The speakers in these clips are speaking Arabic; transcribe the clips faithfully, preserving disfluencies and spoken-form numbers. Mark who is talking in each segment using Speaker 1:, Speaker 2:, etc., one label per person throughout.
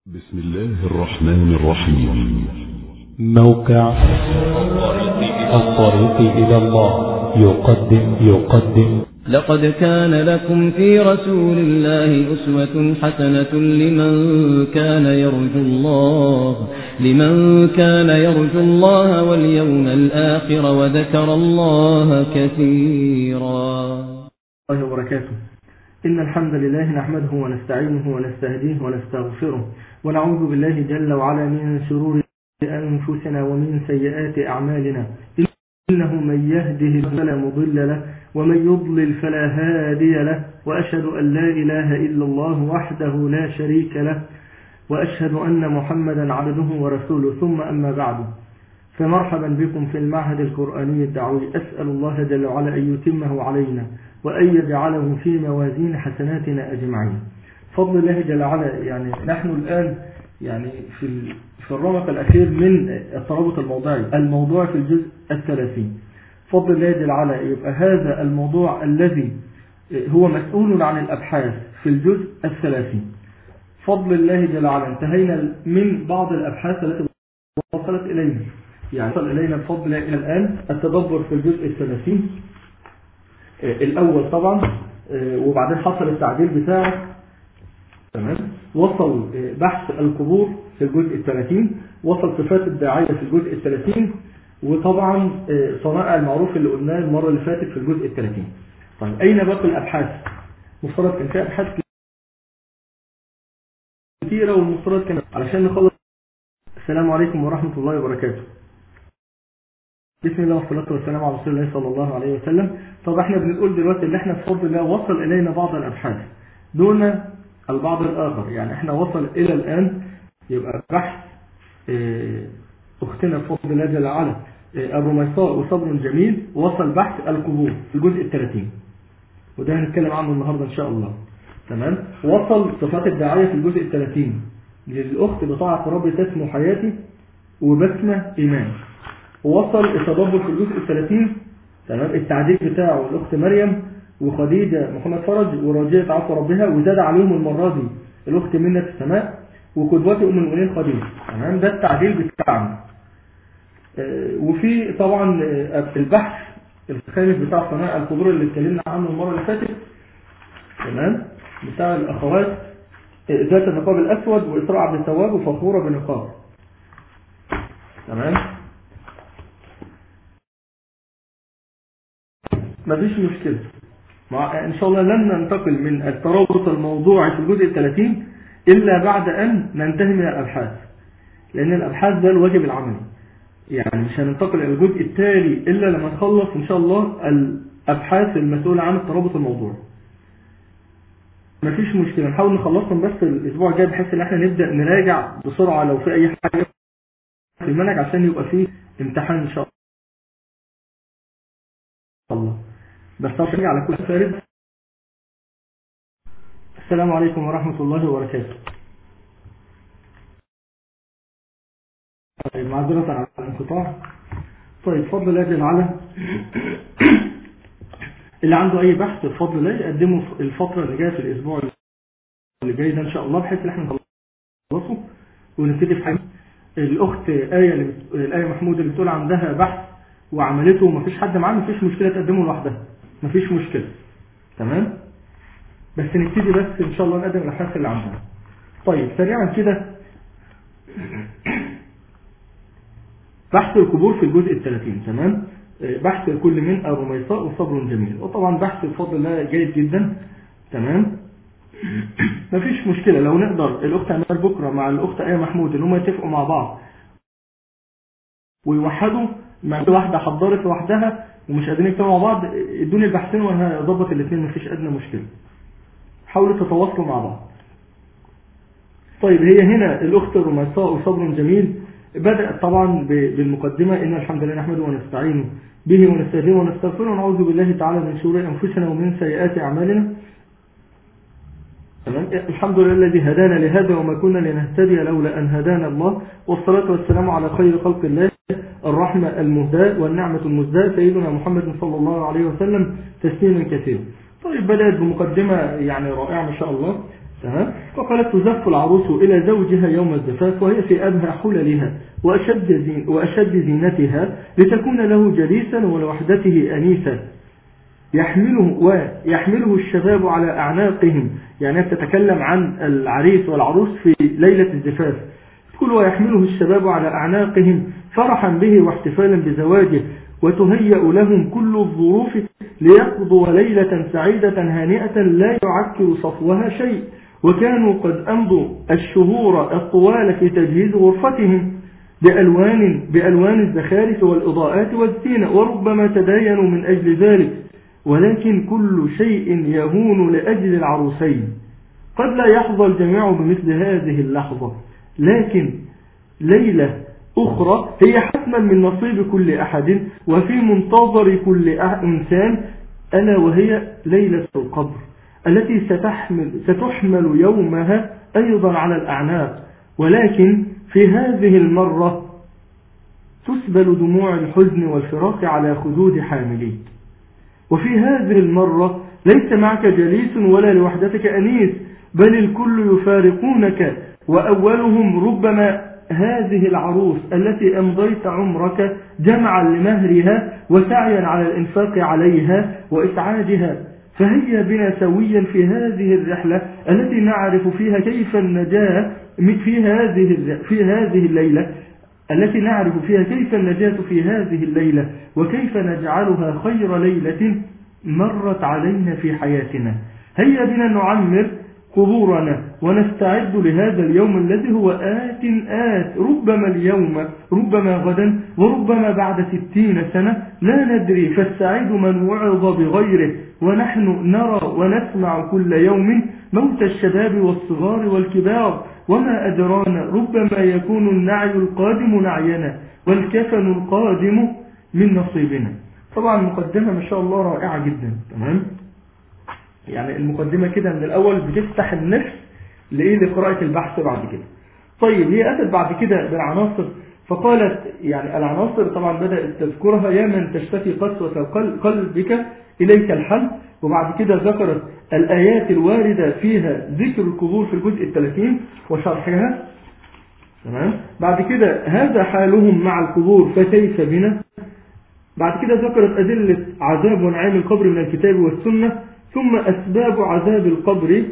Speaker 1: بسم الله الرحمن الرحيم.
Speaker 2: موقع الطريق إلى الله يقدم يقدم
Speaker 3: لقد كان لكم في رسول الله أسوة حسنة لمن كان يرجو الله لمن كان يرجو الله واليوم الآخر وذكر الله كثيرا.
Speaker 4: الله وبركاته. إن الحمد لله نحمده ونستعينه ونستهديه ونستغفره ونعوذ بالله جل وعلا من شرور أنفسنا ومن سيئات أعمالنا، إنه من يهده فلا مضل له ومن يضلل فلا هادي له، وأشهد أن لا إله إلا الله وحده لا شريك له، وأشهد أن محمدا عبده ورسوله. ثم أما بعد، فمرحبا بكم في المعهد القرآني الدعوي. أسأل الله جل وعلا أن يتمه علينا وأن يجعله في موازين حسناتنا أجمعين. فضل الله جل وعلا. يعني نحن الآن يعني في في الرمق الأخير من الترابط الموضعي، الموضوع في الجزء الثلاثين. فضل الله جل وعلا يبقى هذا الموضوع الذي هو مسؤول عن الأبحاث في الجزء الثلاثين. فضل الله جل وعلا انتهينا من بعض الأبحاث التي وصلت إلينا، يعني وصل إلينا بفضل الله إلى الآن التدبر في الجزء الثلاثين الأول طبعا، وبعدين حصل التعديل بتاعه. تمام. وصل بحث القبور في الجزء الثلاثين، وصل صفات الداعية في الجزء الثلاثين، وطبعا صنائع المعروف اللي قلناه المرة اللي فاتت في الجزء الثلاثين. طيب أين باقي الأبحاث؟ مفترض كان فيها أبحاث كثيرة، والمفترض كان علشان نخلص. السلام عليكم ورحمة الله وبركاته. بسم الله والصلاة والسلام على رسول الله صلى الله عليه وسلم. طب احنا بنقول دلوقتي اللي احنا بفضل الله وصل إلينا بعض الأبحاث دون البعض الآخر. يعني احنا وصل إلى الآن يبقى بحث اه أختنا بفضل الله جل وعلا اه أبو ميصاء وصبر جميل، وصل بحث القبور في الجزء الثلاثين، وده هنتكلم عنه النهاردة إن شاء الله. تمام. وصل صفات الداعية في الجزء الثلاثين للأخت بطاعة ربي تسمو حياتي وبسمة إيمان. ووصل التدبر في الجزء الثلاثين. تمام. التعديل بتاعه الأخت مريم وخديجة محمد فرج وراجية عفو ربها، وزاد عليهم المرة دي الأخت منة السماء وقدوتي أم المؤمنين خديجة. تمام. ده التعديل بتاعنا. آه وفي طبعا آه البحث الخامس بتاع صنائع القبور اللي اتكلمنا عنه المرة اللي فاتت. تمام. بتاع الأخوات آه ذات النقاب الأسود وإسراء عبد التواب وفخورة بنقاب. تمام. مفيش مشكلة. إن شاء الله لن ننتقل من الترابط الموضوعي في الجزء الثلاثين إلا بعد أن ننتهي من الأبحاث، لأن الأبحاث ده الواجب العملي. يعني مش هننتقل إلى الجزء التالي إلا لما نخلص إن شاء الله الأبحاث المسؤولة عن الترابط الموضوعي. مفيش مشكلة، نحاول نخلصهم بس الأسبوع الجاي بحيث إن احنا نبدأ نراجع بسرعة لو في أي حاجة في المنهج عشان يبقى فيه امتحان إن شاء الله. بس طبعا على كل فارد. السلام عليكم ورحمة الله وبركاته. طيب معذرة على الانقطاع. طيب فضل الله جل وعلا اللي عنده أي بحث بفضل الله يقدمه في الفترة اللي جاية في الأسبوع اللي جاي ده إن شاء الله، بحيث إن احنا نخلصه ونبتدي في حاجة. الأخت آية اللي بت... الآية محمود اللي بتقول عندها بحث وعملته ومفيش حد معاه، مفيش مشكلة تقدمه لوحدها، مفيش مشكلة. تمام. بس نبتدي بس إن شاء الله نقدم الأبحاث اللي عندنا. طيب سريعا كده، بحث القبور في الجزء الثلاثين. تمام. بحث الكل من أبو ميصاء وصبر جميل، وطبعا بحث بفضل الله جيد جدا. تمام. مفيش مشكلة لو نقدر الأخت أمال بكرة مع الأخت آية محمود إن هم يتفقوا مع بعض ويوحدوا، مع واحدة حضرت لوحدها ومش قادرين يجتمعوا مع بعض، ادوني البحثين وانا هظبط الاثنين، مفيش ادنى مشكله. حاولوا تتواصلوا مع بعض. طيب هي هنا الاخت رميصاء وصبر جميل بدات طبعا بالمقدمه: ان الحمد لله نحمده ونستعينه به ونستهديه ونستغفره ونعوذ بالله تعالى من شرور انفسنا ومن سيئات اعمالنا. تمام. الحمد لله الذي هدانا لهذا وما كنا لنهتدي لولا ان هدانا الله، والصلاه والسلام على خير خلق الله الرحمة المهداة والنعمة المزداة سيدنا محمد صلى الله عليه وسلم تسليما كثيرا. طيب بدأت بمقدمة يعني رائعة ما شاء الله. تمام. وقالت تزف العروس إلى زوجها يوم الزفاف وهي في أبهى حللها وأشد, زين وأشد زينتها لتكون له جليسا ولوحدته أنيسا يحمله ويحمله الشباب على أعناقهم. يعني تتكلم عن العريس والعروس في ليلة الزفاف، تقول ويحمله الشباب على أعناقهم فرحا به واحتفالا بزواجه، وتهيأ لهم كل الظروف ليقضوا ليلة سعيدة هانئة لا يعكر صفوها شيء. وكانوا قد أمضوا الشهور الطوال في تجهيز غرفتهم بألوان, بألوان الزخارف والإضاءات والزينة، وربما تداينوا من أجل ذلك، ولكن كل شيء يهون لأجل العروسين. قد لا يحظى الجميع بمثل هذه اللحظة، لكن ليلة أخرى هي حتما من نصيب كل أحد وفي منتظر كل إنسان، ألا وهي ليلة القبر التي ستحمل, ستحمل يومها أيضا على الأعناق. ولكن في هذه المرة تسبل دموع الحزن والفراق على خدود حاملين. وفي هذه المرة ليس معك جليس ولا لوحدتك أنيس، بل الكل يفارقونك، وأولهم ربما هذه العروس التي أمضيت عمرك جمعا لمهرها وسعيا على الإنفاق عليها وإسعادها. فهيا بنا سويا في هذه الرحلة التي نعرف فيها كيف النجاة في هذه في هذه الليلة التي نعرف فيها كيف النجاة في هذه الليلة، وكيف نجعلها خير ليلة مرت علينا في حياتنا. هيا بنا نعمر قبورنا ونستعد لهذا اليوم الذي هو آت آت، ربما اليوم ربما غدا وربما بعد ستين سنة لا ندري. فالسعيد من وعظ بغيره، ونحن نرى ونسمع كل يوم موت الشباب والصغار والكبار، وما أدرانا ربما يكون النعي القادم نعينا والكفن القادم من نصيبنا. طبعا مقدمة ما شاء الله رائعة جدا. تمام، يعني المقدمة كده من الأول بتفتح النفس لإيه لقراءة البحث بعد كده. طيب هي أتت بعد كده بالعناصر، فقالت يعني العناصر طبعا بدأت تذكرها: يا من تشتكي قسوة قلبك إليك الحل. وبعد كده ذكرت الآيات الواردة فيها ذكر القبور في الجزء الثلاثين وشرحها. تمام. بعد كده هذا حالهم مع القبور فكيف بنا. بعد كده ذكرت أدلة عذاب ونعيم القبر من الكتاب والسنة، ثم أسباب عذاب القبر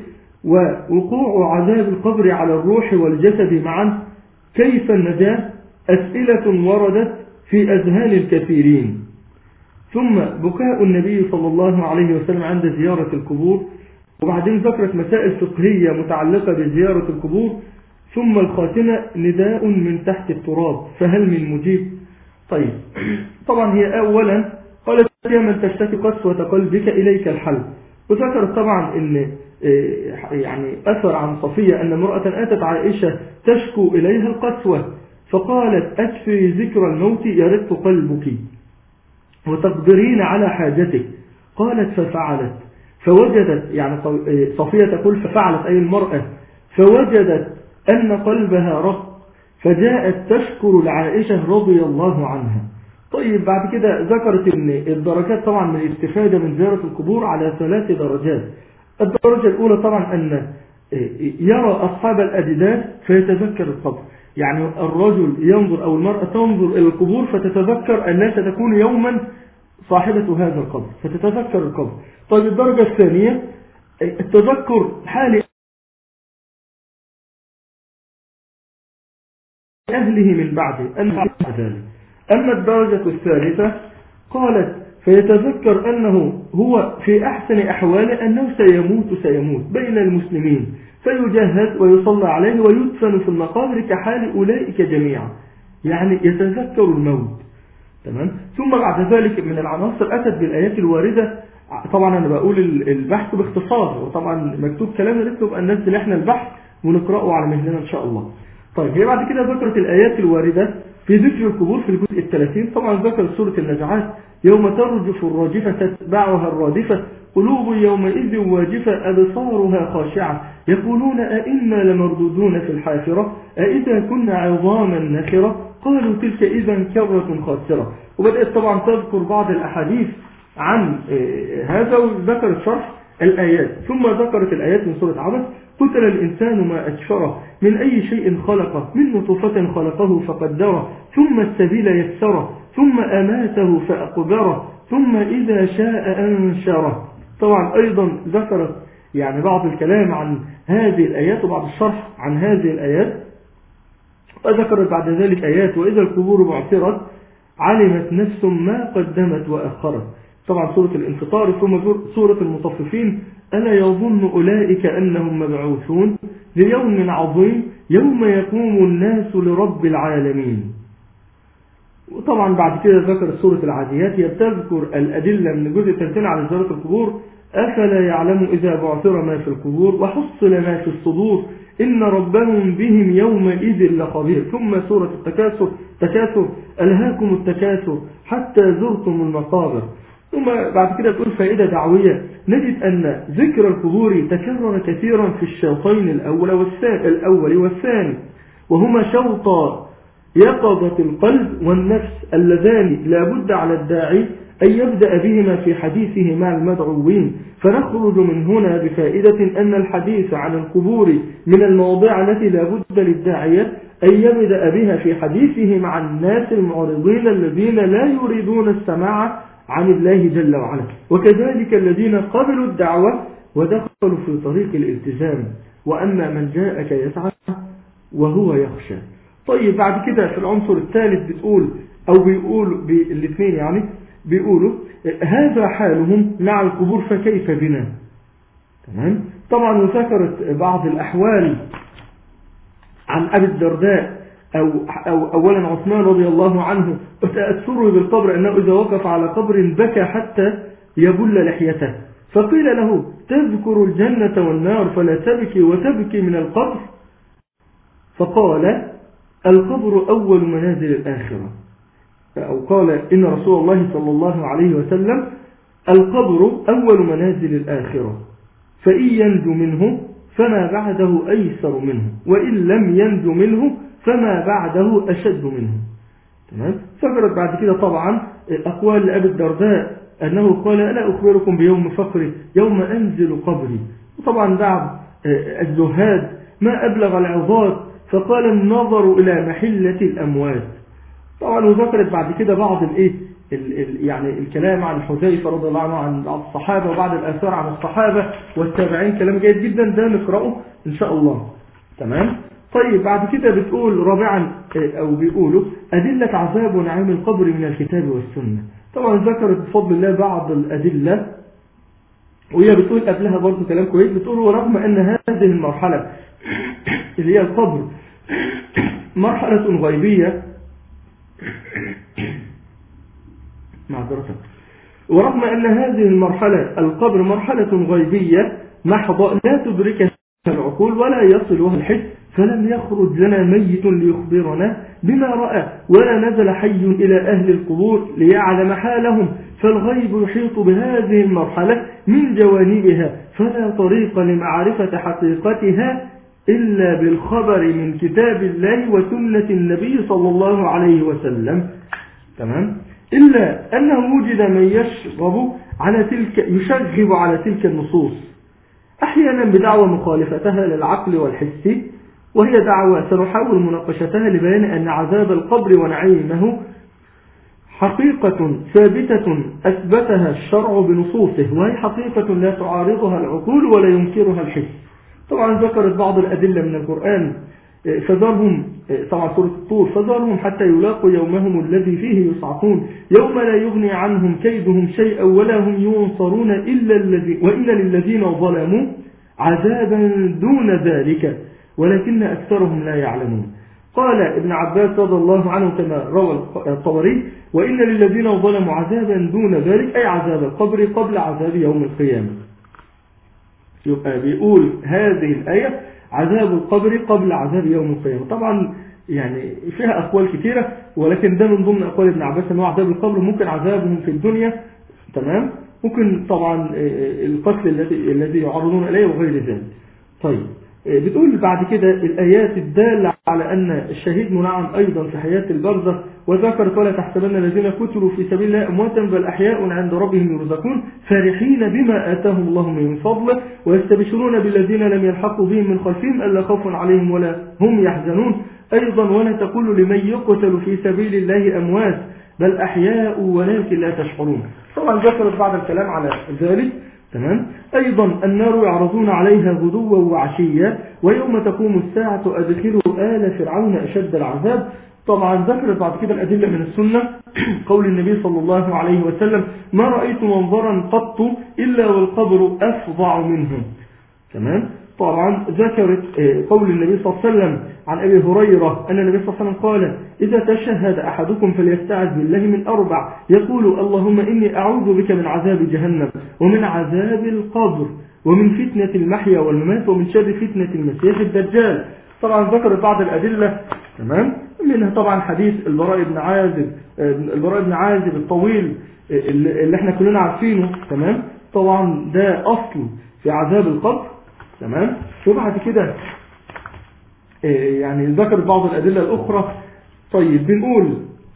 Speaker 4: ووقوع عذاب القبر على الروح والجسد معا، كيف النجاة، أسئلة وردت في أذهان الكثيرين، ثم بكاء النبي صلى الله عليه وسلم عند زيارة القبور. وبعدين ذكرت مسائل فقهية متعلقة بزيارة القبور، ثم الخاتمة نداء من تحت التراب فهل من مجيب. طيب طبعا هي أولا قالت: يا من تشتكي قسوة قلبك إليك الحل. وذكرت طبعا ان يعني أثر عن صفية أن امرأة أتت عائشة تشكو إليها القسوة، فقالت: أكثري ذكر الموت يرق قلبك وتقدرين على حاجتك. قالت: ففعلت فوجدت، يعني صفية تقول ففعلت أي المرأة، فوجدت أن قلبها رق، فجاءت تشكر لعائشة رضي الله عنها. طيب بعد كده ذكرت ان الدرجات طبعا من الاستفادة من زيارة القبور على ثلاث درجات. الدرجة الأولى طبعا أن يرى أصحاب الأجداث فيتذكر القبر، يعني الرجل ينظر أو المرأة تنظر إلى القبور فتتذكر أنها ستكون يوما صاحبة هذا القبر فتتذكر القبر. طيب الدرجة الثانية التذكر حال أهله من بعده أن ذلك. أما الدرجة الثالثة قالت: فيتذكر أنه هو في أحسن أحواله أنه سيموت سيموت بين المسلمين، فيجهز ويصلى عليه ويدفن في المقابر كحال أولئك جميعا، يعني يتذكر الموت. تمام. ثم بعد ذلك من العناصر أتت بالآيات الواردة. طبعا أنا بقول البحث باختصار، وطبعا مكتوب كلام نكتب أن ننزل إحنا البحث ونقرأه على مهلنا إن شاء الله. طيب هي بعد كده ذكرت الآيات الواردة في ذكر القبور في الجزء الثلاثين. طبعا ذكر سورة النجعات: يوم ترجف الراجفة تتبعها الرادفة قلوب يومئذ واجفة أبصارها خاشعة يقولون أئنا لمردودون في الحافرة أئذا كنا عظاما نخرة قالوا تلك إذا كرة خاسرة. وبدأت طبعا تذكر بعض الأحاديث عن هذا، وذكر الشرح الآيات. ثم ذكرت الآيات من سورة عبس: قتل الإنسان ما أكفره، من أي شيء خلقه، من نطفة خلقه فقدره، ثم السبيل يسره، ثم أماته فأقبره، ثم إذا شاء أنشره. طبعا أيضا ذكرت يعني بعض الكلام عن هذه الآيات وبعض الشرح عن هذه الآيات، وذكرت بعد ذلك آيات: وإذا القبور بعثرت علمت نفس ما قدمت وأخرت. طبعا سورة الانفطار، ثم سورة المطففين: ألا يظن أولئك أنهم مبعوثون ليوم عظيم يوم يقوم الناس لرب العالمين. وطبعا بعد كده ذكر سورة العاديات، هي بتذكر الأدلة من الجزء الثالثين على زيارة القبور: أفلا يعلم إذا بعثر ما في القبور وحصل ما في الصدور إن ربهم بهم يومئذ لخبير. ثم سورة التكاثر تكاثر ألهاكم التكاثر حتى زرتم المقابر. ثم بعد كده تقول فائدة دعوية: نجد أن ذكر القبور تكرر كثيرا في الشوطين الأول والثاني, الأول والثاني وهما شوطا يقظة القلب والنفس اللذان لا بد على الداعي أن يبدأ بهما في حديثه مع المدعوين. فنخرج من هنا بفائدة أن الحديث عن القبور من المواضيع التي لا بد للداعية أن يبدأ بها في حديثه مع الناس المعرضين الذين لا يريدون السماع عن الله جل وعلا، وكذلك الذين قبلوا الدعوة ودخلوا في طريق الالتزام. وأما من جاءك يسعى وهو يخشى. طيب بعد كده في العنصر الثالث بتقول أو بيقولوا بالاثنين يعني بيقولوا هذا حالهم مع القبور فكيف بنا. تمام. طبعا وذكرت بعض الأحوال عن أبي الدرداء أو, أو أولا عثمان رضي الله عنه وتأثره بالقبر أنه إذا وقف على قبر بكى حتى يبل لحيته، فقيل له: تذكر الجنة والنار فلا تبكي وتبكي من القبر؟ فقال: القبر أول منازل الآخرة. أو قال إن رسول الله صلى الله عليه وسلم: القبر أول منازل الآخرة، فإن ينجو منه فما بعده أيسر منه، وإن لم ينجو منه فما بعده أشد منه. تمام. فقرت بعد كده طبعا أقوال لأبي الدرداء أنه قال: ألا أخبركم بيوم فقري يوم أنزل قبري. وطبعا بعد الزهاد ما أبلغ العظات فقال: النظر إلى محلة الأموات. طبعا وذكرت بعد كده بعض الايه يعني الكلام عن حذيفة رضي الله عنه عن بعض الصحابة وبعض الآثار عن الصحابة والتابعين، كلام جيد جدا ده نقرأه إن شاء الله. تمام. طيب بعد كده بتقول رابعا أو بيقولوا أدلة عذاب ونعيم القبر من الكتاب والسنة. طبعا ذكرت بفضل الله بعض الأدلة، وهي بتقول قبلها برضه كلام كويس، بتقول: ورغم أن هذه المرحلة اللي هي القبر مرحلة غيبية معذرة ورغم أن هذه المرحلة القبر مرحلة غيبية محضة لا تدركها العقول ولا يصلها الحس، فلم يخرج لنا ميت ليخبرنا بما رأى ولا نزل حي إلى أهل القبور ليعلم حالهم، فالغيب يحيط بهذه المرحلة من جوانبها، فلا طريق لمعرفة حقيقتها إلا بالخبر من كتاب الله وسنة النبي صلى الله عليه وسلم. تمام. إلا أنه وجد من يشغب على تلك يشغب على تلك النصوص أحيانا بدعوى مخالفتها للعقل والحس، وهي دعوى سنحاول مناقشتها لبيان أن عذاب القبر ونعيمه حقيقة ثابتة أثبتها الشرع بنصوصه، وهي حقيقة لا تعارضها العقول ولا ينكرها الحس. طبعا ذكرت بعض الأدلة من القرآن: فذرهم طبعا سورة الطور: فذرهم حتى يلاقوا يومهم الذي فيه يصعقون يوم لا يغني عنهم كيدهم شيئا ولا هم ينصرون إلا الذي وإن للذين ظلموا عذابا دون ذلك ولكن أكثرهم لا يعلمون. قال ابن عباس رضي الله عنه كما روى الطبري: وإن للذين ظلموا عذابا دون ذلك، أي عذاب القبر قبل عذاب يوم القيامة. يبقى بيقول هذه الآية عذاب القبر قبل عذاب يوم القيامة. طبعا يعني فيها أقوال كثيرة، ولكن ده من ضمن أقوال ابن عباس أنه عذاب القبر ممكن عذابهم في الدنيا. تمام. ممكن طبعا القتل الذي الذي يعرضون إليه وغير ذلك. طيب بتقول بعد كده الآيات الدالة على أن الشهيد منعم أيضا في حياة البرزخ، وذكرت ولا تحسبن الذين قتلوا في سبيل الله أمواتا بل أحياء عند ربهم يرزقون فرحين بما آتاهم الله من فضله ويستبشرون بالذين لم يلحقوا بهم من خلفهم ألا خوف عليهم ولا هم يحزنون. أيضا ولا تقولوا لمن يقتل في سبيل الله أموات بل أحياء ولكن لا تشعرون. طبعا ذكرت بعض الكلام على ذلك. تمام. أيضا النار يعرضون عليها غدوا وعشيا ويوم تقوم الساعة أدخلوا آل فرعون أشد العذاب. طبعا ذكرت بعد كده الأدلة من السنة قول النبي صلى الله عليه وسلم ما رأيت منظرا قط إلا والقبر أفظع منه. تمام. طبعا ذكرت قول النبي صلى الله عليه وسلم عن أبي هريرة أن النبي صلى الله عليه وسلم قال إذا تشهد أحدكم فليستعذ بالله من أربع يقول اللهم إني أعوذ بك من عذاب جهنم ومن عذاب القبر ومن فتنة المحيا والممات ومن شر فتنة المسيح الدجال. طبعا ذكرت بعض الأدلة. تمام. منها طبعا حديث البراء بن عازب البراء بن عازب الطويل اللي احنا كلنا عارفينه. تمام. طبعا ده أصل في عذاب القبر. تمام. وبعد كده يعني ذكر بعض الأدلة الأخرى. طيب بنقول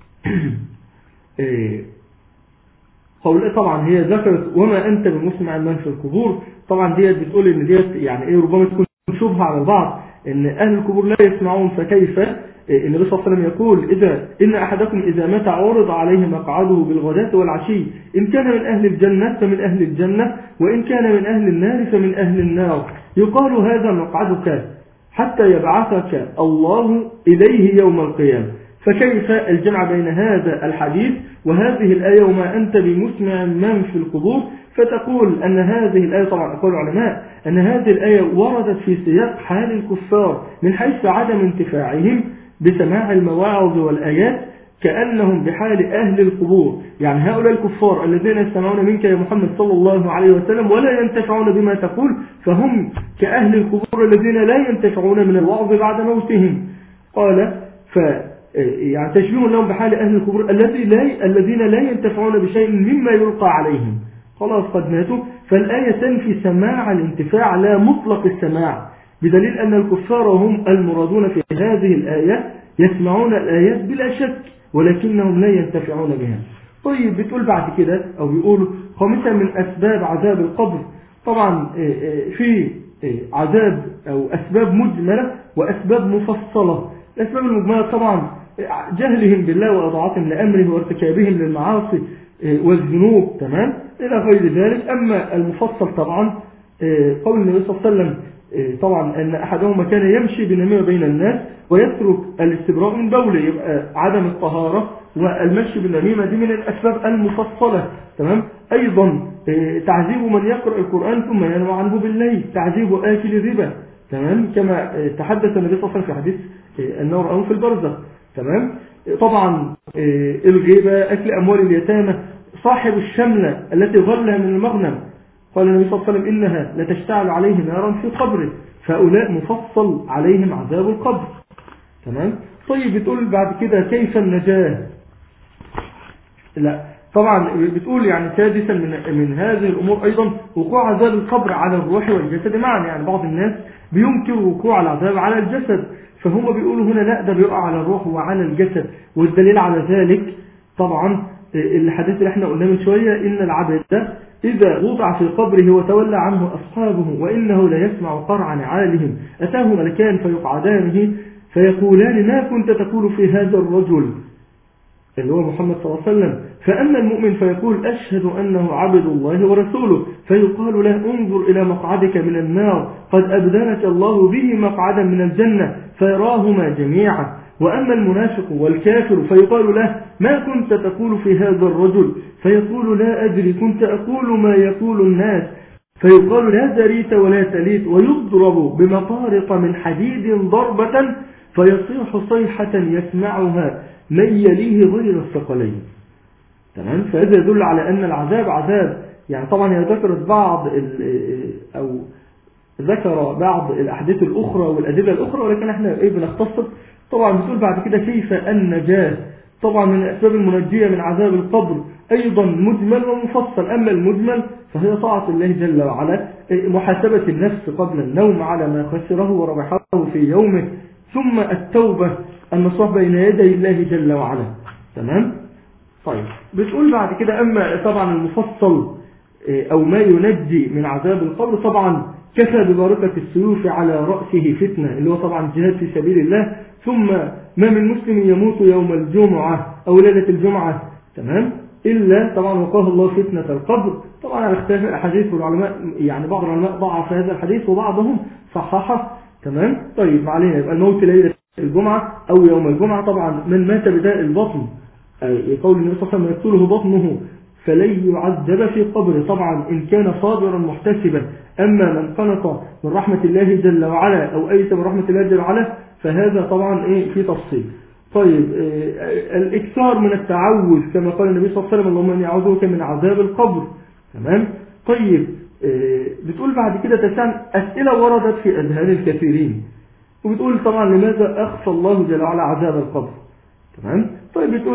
Speaker 4: قول طبعا هي ذكرت وما أنت بمسمع من في القبور. طبعا ديت بتقول إن ديت يعني إيه ربما تكون شبهة على البعض إن أهل القبور لا يسمعون فكيف. النبي صلى الله عليه وسلم يقول إذا إن أحدكم إذا مات عرض عليه مقعده بالغداة والعشي إن كان من أهل الجنة فمن أهل الجنة وإن كان من أهل النار فمن أهل النار يقال هذا مقعدك حتى يبعثك الله إليه يوم القيامة. فكيف الجمع بين هذا الحديث وهذه الآية وما أنت بمسمع من في القبور. فتقول أن هذه الآية طبعا أقول العلماء أن هذه الآية وردت في سياق حال الكفار من حيث عدم انتفاعهم بسماع المواعظ والآيات كأنهم بحال أهل القبور. يعني هؤلاء الكفار الذين يستمعون منك يا محمد صلى الله عليه وسلم ولا ينتفعون بما تقول فهم كأهل القبور الذين لا ينتفعون من الوعظ بعد موتهم. قال ف يعني تشبيه لهم بحال أهل القبور الذي لا الذين لا ينتفعون بشيء مما يلقى عليهم خلاص قد ماتوا. فالآية تنفي سماع الانتفاع لا مطلق السماع بدليل أن الكفار هم المرادون في هذه الآية يسمعون الآيات بلا شك ولكنهم لا ينتفعون بها. طيب بتقول بعد كده أو بيقولوا خامسا من أسباب عذاب القبر. طبعا في عذاب أو أسباب مجملة وأسباب مفصلة. الأسباب المجملة طبعا جهلهم بالله وإضاعتهم لأمره وارتكابهم للمعاصي والذنوب. تمام إلى غير ذلك. أما المفصل طبعا قول النبي صلى الله عليه وسلم طبعا أن أحدهما كان يمشي بنميمة بين الناس ويترك الاستبراء من بوله يبقى عدم الطهارة والمشي بالنميمة دي من الأسباب المفصلة. تمام. أيضا تعذيب من يقرأ القرآن ثم ينام عنه بالليل تعذيب آكل الربا. تمام كما تحدث النبي صلى الله عليه وسلم في حديث النار أو في البرزخ. تمام. طبعا الغيبة أكل أموال اليتامى صاحب الشملة التي غلها من المغنم قال النبي صلى الله عليه وسلم إنها لتشتعل عليه نارا في قبره فأولاء مفصل عليهم عذاب القبر. تمام. طيب بتقول بعد كده كيف النجاة. لا طبعا بتقول يعني سادسا من, من هذه الأمور أيضا وقوع عذاب القبر على الروح والجسد معا. يعني بعض الناس بينكر وقوع العذاب على الجسد فهم بيقولوا هنا لا ده بيقع على الروح وعلى الجسد. والدليل على ذلك طبعا الحديث اللي احنا قلنا من شوية إن العبد إذا وضع في قبره وتولى عنه أصحابه وإنه لا يسمع قرع نعالهم أتاه ملكان فيقعدانه فيقولان ما كنت تقول في هذا الرجل اللي هو محمد صلى الله عليه وسلم. فأما المؤمن فيقول أشهد أنه عبد الله ورسوله فيقال له انظر إلى مقعدك من النار قد أبدلك الله به مقعدا من الجنة فيراهما جميعا. وأما المنافق والكافر فيقال له ما كنت تقول في هذا الرجل فيقول لا أدري كنت أقول ما يقول الناس فيقال لا دريت ولا تليت ويضرب بمطارق من حديد ضربة فيصيح صيحة يسمعها من يليه غير الثقلين. تمام. فهذا يدل على أن العذاب عذاب يعني طبعا هي ذكرت بعض أو ذكر بعض الأحاديث الأخرى والأدلة الأخرى ولكن احنا ايه بنختصر. طبعا بتقول بعد كده كيف النجاة. طبعا من الأسباب المنجية من عذاب القبر أيضا مجمل ومفصل. أما المجمل فهي طاعة الله جل وعلا محاسبة النفس قبل النوم على ما خسره وربحه في يومه، ثم التوبة النصوح بين يدي الله جل وعلا. تمام. طيب بتقول بعد كده أما طبعا المفصل أو ما ينجي من عذاب القبر، طبعا كفى ببركة السيوف على رأسه فتنة، اللي هو طبعا جهاد في سبيل الله. ثم ما من مسلم يموت يوم الجمعة أو ليلة الجمعة، تمام، إلا طبعا وقاه الله فتنة القبر. طبعا على اختلاف الأحاديث والعلماء، يعني بعض العلماء ضعف هذا الحديث وبعضهم صححه. تمام. طيب علينا يبقى الموت ليلة الجمعة أو يوم الجمعة. طبعا من مات بداء البطن، يقول النبي صلى الله عليه وسلم يقتله بطنه فلن يعذب في قبره، طبعا إن كان صابرا محتسبا. أما من قنط من رحمة الله جل وعلا أو أيس من رحمة الله جل وعلا فهذا طبعا إيه في تفصيل. طيب إيه الإكثار من التعوذ كما قال النبي صلى الله عليه وسلم اللهم إني أعوذ بك من عذاب القبر. تمام. طيب إيه بتقول بعد كده تسعة أسئلة وردت في أذهان الكثيرين، وبتقول طبعا لماذا أخفى الله جل وعلا عذاب القبر. تمام. طيب بتقول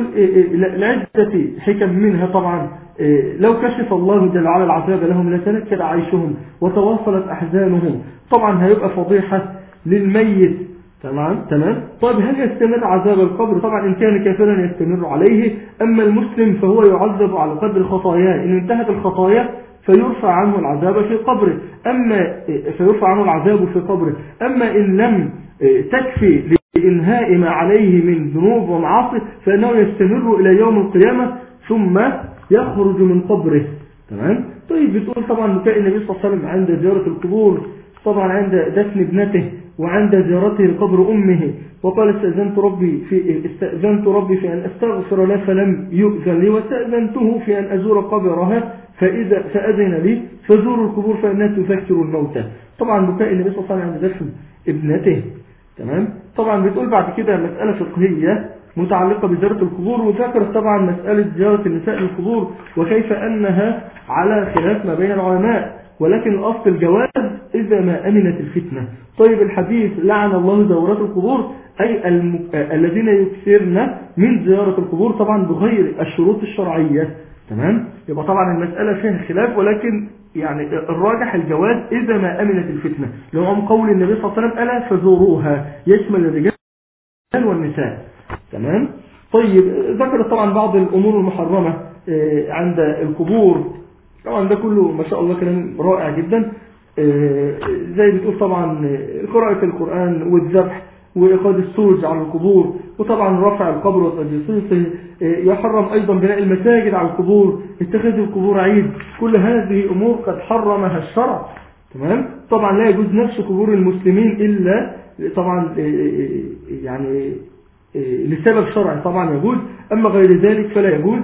Speaker 4: لعدة حكم منها طبعا لو كشف الله جل وعلا العذاب لهم لتنكد عيشهم وتواصلت أحزانهم، طبعا هيبقى فضيحة للميت. تمام. تمام. طيب هل يستمر عذاب القبر؟ طبعا إن كان كافرا يستمر عليه، أما المسلم فهو يعذب على قدر خطاياه، إن انتهت الخطايا فيرفع عنه العذاب في قبره، أما فيرفع عنه العذاب في قبره. أما إن لم تكفي لإنهاء ما عليه من ذنوب ومعاصي فإنه يستمر إلى يوم القيامة ثم يخرج من قبره. تمام. طيب بتقول طبعا بكاء النبي صلى الله عليه وسلم عند زيارة القبور، طبعا عند دفن ابنته وعند زيارته لقبر أمه، وقال استأذنت ربي في استأذنت ربي في أن أستغفر له فلم يؤذن لي، واستأذنته في أن أزور قبرها فإذا فأذن لي، فزوروا القبور فإنها تذكر الموتى. طبعا بكاء النبي صلى الله عليه وسلم عند دفن ابنته. تمام. طبعا بتقول بعد كده مسألة فقهية متعلقة بزيارة القبور، وذكرت طبعا مسألة زيارة النساء للقبور وكيف أنها على خلاف ما بين العلماء، ولكن الأصل الجواز إذا ما أمنت الفتنة. طيب الحديث لعن الله زوارات القبور أي الم... الذين يكثرن من زيارة القبور طبعا بغير الشروط الشرعية. تمام. يبقى طبعا المسألة فيها خلاف، ولكن يعني الراجح الجواز إذا ما أمنت الفتنة، لو عم قول النبي صلى الله عليه وسلم ألا فزوروها يشمل الرجال والنساء. تمام. طيب ذكر طبعا بعض الأمور المحرمة عند القبور، طبعا ده كله ما شاء الله كلام رائع جدا، زي بتقول طبعا قراءة القرآن والذبح وإيقاد السوج على القبور، وطبعا رفع القبر وتجسيسه، يحرم أيضا بناء المساجد على القبور، اتخاذ القبور عيد، كل هذه أمور قد حرمها الشرع. تمام. طبعا لا يجوز نفس قبور المسلمين إلا طبعا يعني لسبب شرعي طبعا يجوز، أما غير ذلك فلا يجوز.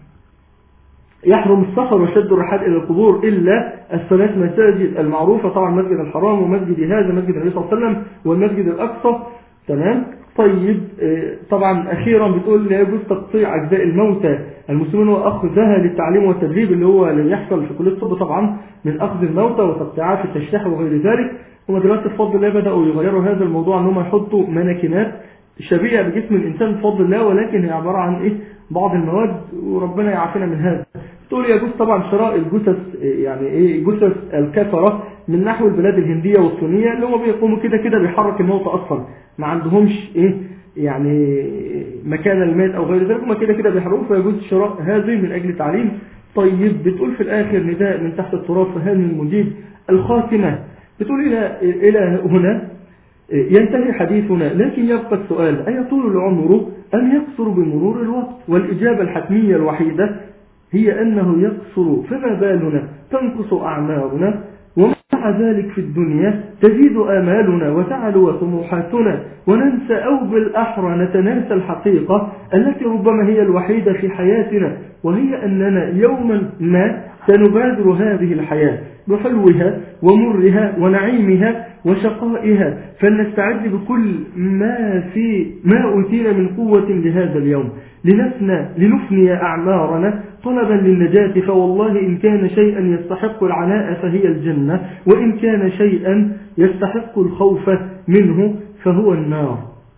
Speaker 4: يحرم السفر وشد الرحال إلى القبور إلا الثلاث مساجد المعروفة، طبعا مسجد الحرام ومسجد هذا مسجد النبي صلى الله عليه وسلم والمسجد الأقصى. تمام. طيب طبعا أخيرا بتقول لا يجوز تقطيع أجزاء الموتى المسلمين وأخذها للتعليم والتدريب، اللي هو اللي يحصل في كلية الطب طبعا من أخذ الموتى وتقطيعها في التشريح وغير ذلك. هم دلوقتي بفضل الله بدأوا يغيروا هذا الموضوع، أنهم يحطوا مناكنات شبيهة بجسم الإنسان بفضل الله، ولكن هي عبارة عن إيه بعض المواد، وربنا يعافينا من هذا. تقول يجوز طبعا شراء الجثث، يعني إيه جثث الكفرة من نحو البلاد الهندية والصينية اللي هم بيقوموا كده كده بيحرك الموت أصلا، ما عندهمش إيه يعني مكان الميت أو غير ذلك، هم كده كده بيحرقوه، فيجوز شراء هذه من أجل تعليم. طيب بتقول في الآخر نداء من تحت التراب فهل المجيب الخاتمة. بتقول إلى إلى هنا ينتهي حديثنا، لكن يبقى السؤال أيطول العمر أم يقصر بمرور الوقت؟ والإجابة الحتمية الوحيدة هي أنه يقصر، فما بالنا تنقص أعمارنا ومع ذلك في الدنيا تزيد آمالنا وتعلو طموحاتنا وننسى أو بالأحرى نتناسى الحقيقة التي ربما هي الوحيدة في حياتنا، وهي أننا يوما ما سنبادر هذه الحياة بحلوها ومرها ونعيمها وشقائها، فلنستعد بكل ما في ما أوتينا من قوة لهذا اليوم لنفنى لنفني أعمارنا طلبا للنجاة. فوالله إن كان شيئا يستحق العناء فهي الجنة، وإن كان شيئا يستحق الخوف منه فهو النار.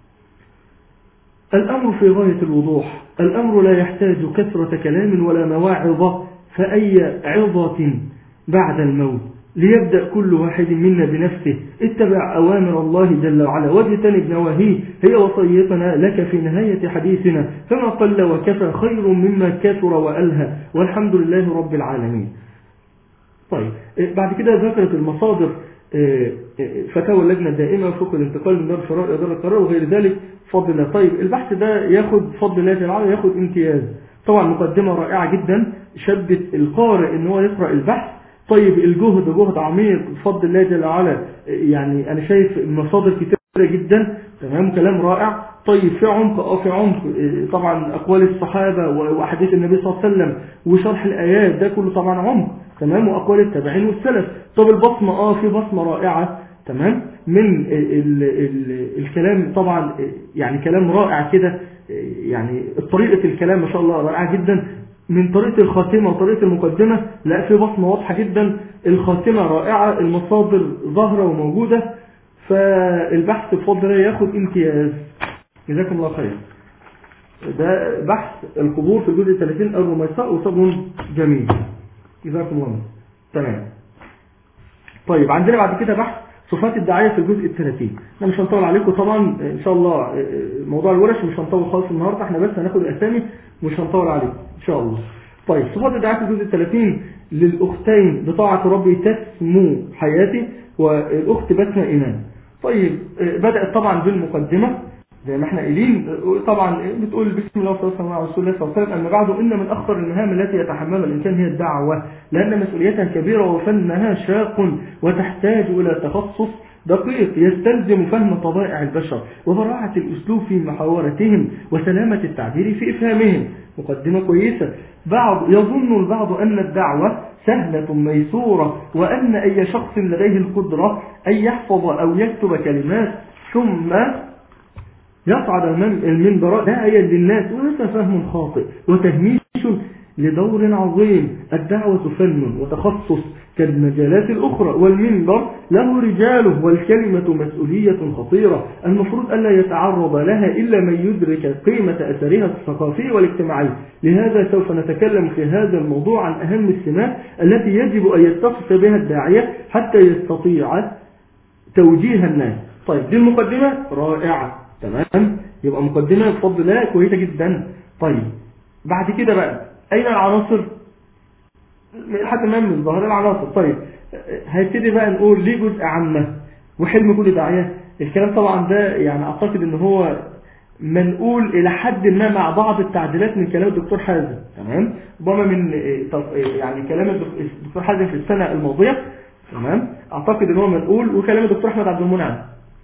Speaker 4: الأمر في غاية الوضوح، الأمر لا يحتاج كثرة كلام ولا مواعظ، فأي عظة بعد الموت. ليبدأ كل واحد منا بنفسه، اتبع أوامر الله جل وعلا واجتنب نواهيه، هي وصيتنا لك في نهاية حديثنا، فما قل وكفى خير مما كثر وألهى، والحمد لله رب العالمين. طيب بعد كده ذكرت المصادر فتاوى اللجنة الدائمة وفق الانتقال من دار الشرائع إلى دار القرار وغير ذلك فضل. طيب البحث ده ياخد فضل الله جل وعلا، ياخد امتياز. طبعا مقدمة رائعة جدا شدت القارئ ان هو يقرأ البحث. طيب الجهد جهد عميق بفضل الله جل وعلا، يعني انا شايف المصادر كتيرة جدا، تمام، كلام رائع. طيب في عمق اه في عمق طبعا اقوال الصحابة واحاديث النبي صلى الله عليه وسلم وشرح الايات، ده كله طبعا عمق، تمام، واقوال التابعين والسلف. طب البصمة اه في بصمة رائعة، تمام، من ال ال الكلام طبعا، يعني كلام رائع كده، يعني طريقة الكلام ما شاء الله رائعة جدا. من طريقة الخاتمة وطريقة المقدمة لا في بصمة واضحة جدا، الخاتمة رائعة، المصادر ظاهرة وموجودة، فالبحث بفضل الله ياخد امتياز. جزاكم الله خير. ده بحث القبور في الجزء الثلاثين الرميصاء وصبر جميل. جزاكم الله. تمام. طيب عندنا بعد كده بحث صفات الداعية في الجزء الثلاثين. احنا مش هنطول عليكم طبعا ان شاء الله، موضوع الورش مش هنطول خالص النهارده، احنا بس هناخد الاسامي مش هنطول عليكم ان شاء الله. طيب صفات الداعية في الجزء الثلاثين للاختين بطاعة ربي تسمو حياتي والاخت بسمة ايمان. طيب بدأت طبعا بالمقدمة زي ما احنا قايلين، طبعا بتقول بسم الله والصلاه والسلام على رسول الله صلى الله عليه وسلم، اما بعد ان من اخطر المهام التي يتحملها الانسان هي الدعوه، لان مسؤوليتها كبيره وفنها شاق وتحتاج الى تخصص دقيق يستلزم فهم طبائع البشر وبراعه الاسلوب في محاورتهم وسلامه التعبير في افهامهم. مقدمه كويسه. بعض يظن البعض ان الدعوه سهله ميسوره، وان اي شخص لديه القدره ان يحفظ او يكتب كلمات ثم يصعد المنبر داعيا للناس، وهذا فهم خاطئ وتهميش لدور عظيم. الدعوة فن وتخصص كالمجالات الأخرى، والمنبر له رجاله، والكلمة مسؤولية خطيرة المفروض ألا يتعرض لها إلا من يدرك قيمة أثرها الثقافي والاجتماعي. لهذا سوف نتكلم في هذا الموضوع عن أهم السمات التي يجب أن يتصف بها الداعية حتى يستطيع توجيه الناس. طيب دي المقدمة رائعة، تمام، يبقى مقدمة بفضل الله كويسة جدا. طيب بعد كده بقى أين العناصر؟ لحد ما من ظاهر العناصر. طيب هيبتدي بقى نقول ليه جزء عامة وحلم كل داعية. الكلام طبعا ده يعني أعتقد إن هو منقول إلى حد ما مع بعض التعديلات من كلام الدكتور حازم، تمام، ربما من يعني كلام الدكتور حازم في السنة الماضية، تمام، أعتقد إن هو منقول، وكلام الدكتور أحمد عبد المنعم،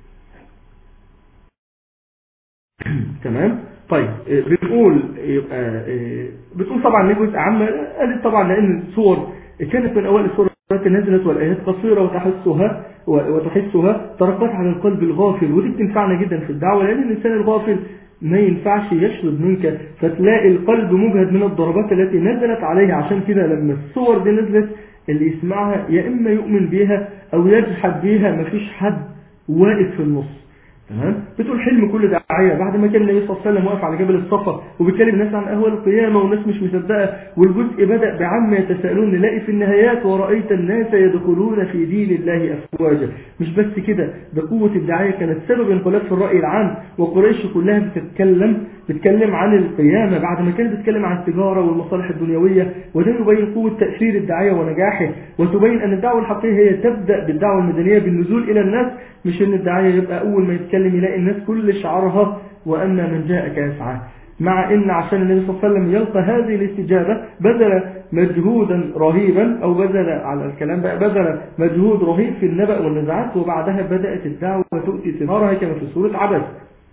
Speaker 4: تمام. طيب بنقول يبقى بتقول طبعا ليه جزء عام؟ قالت طبعا لان الصور كانت من اوائل الصور التي نزلت والايات قصيره وتحسها وتحسها طرقات على القلب الغافل، ودي بتنفعنا جدا في الدعوه، لان الانسان الغافل ما ينفعش يشرد منك، فتلاقي القلب مجهد من الضربات التي نزلت عليه. عشان كده لما الصور دي نزلت اللي يسمعها يا اما يؤمن بيها او يجحد بيها، مفيش حد واقف في النص، تمام. بتقول حلم كل داعية بعد ما كان النبي صلى الله عليه وسلم واقف على جبل الصفا وبيتكلم الناس عن أهوال القيامة والناس مش مصدقة، والجزء بدأ بعما يتساءلون، نلاقي في النهايات ورأيت الناس يدخلون في دين الله أفواجا. مش بس كده، ده قوة الداعية كانت سبب انقلاب في الرأي العام، وقريش كلها بتتكلم بتتكلم عن القيامة بعد ما كانت بتتكلم عن التجارة والمصالح الدنيوية. وده يبين قوة تأثير الداعية ونجاحه، وتبين أن الدعوة الحقيقية هي تبدأ بالدعوة المدنية بالنزول إلى الناس، مش أن الداعية يبقى أول ما يتكلم يلاقي الناس كل شعارها وأن من جاءك يسعى. مع أن عشان النبي صلى الله عليه وسلم يلقى هذه الاستجابة بذل مجهودا رهيبا، أو بذل على الكلام بقى بذل مجهود رهيب في النبأ والنزعات، وبعدها بدأت الدعوة تؤتي ثمارها كما في سورة عبس.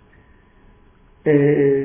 Speaker 4: آه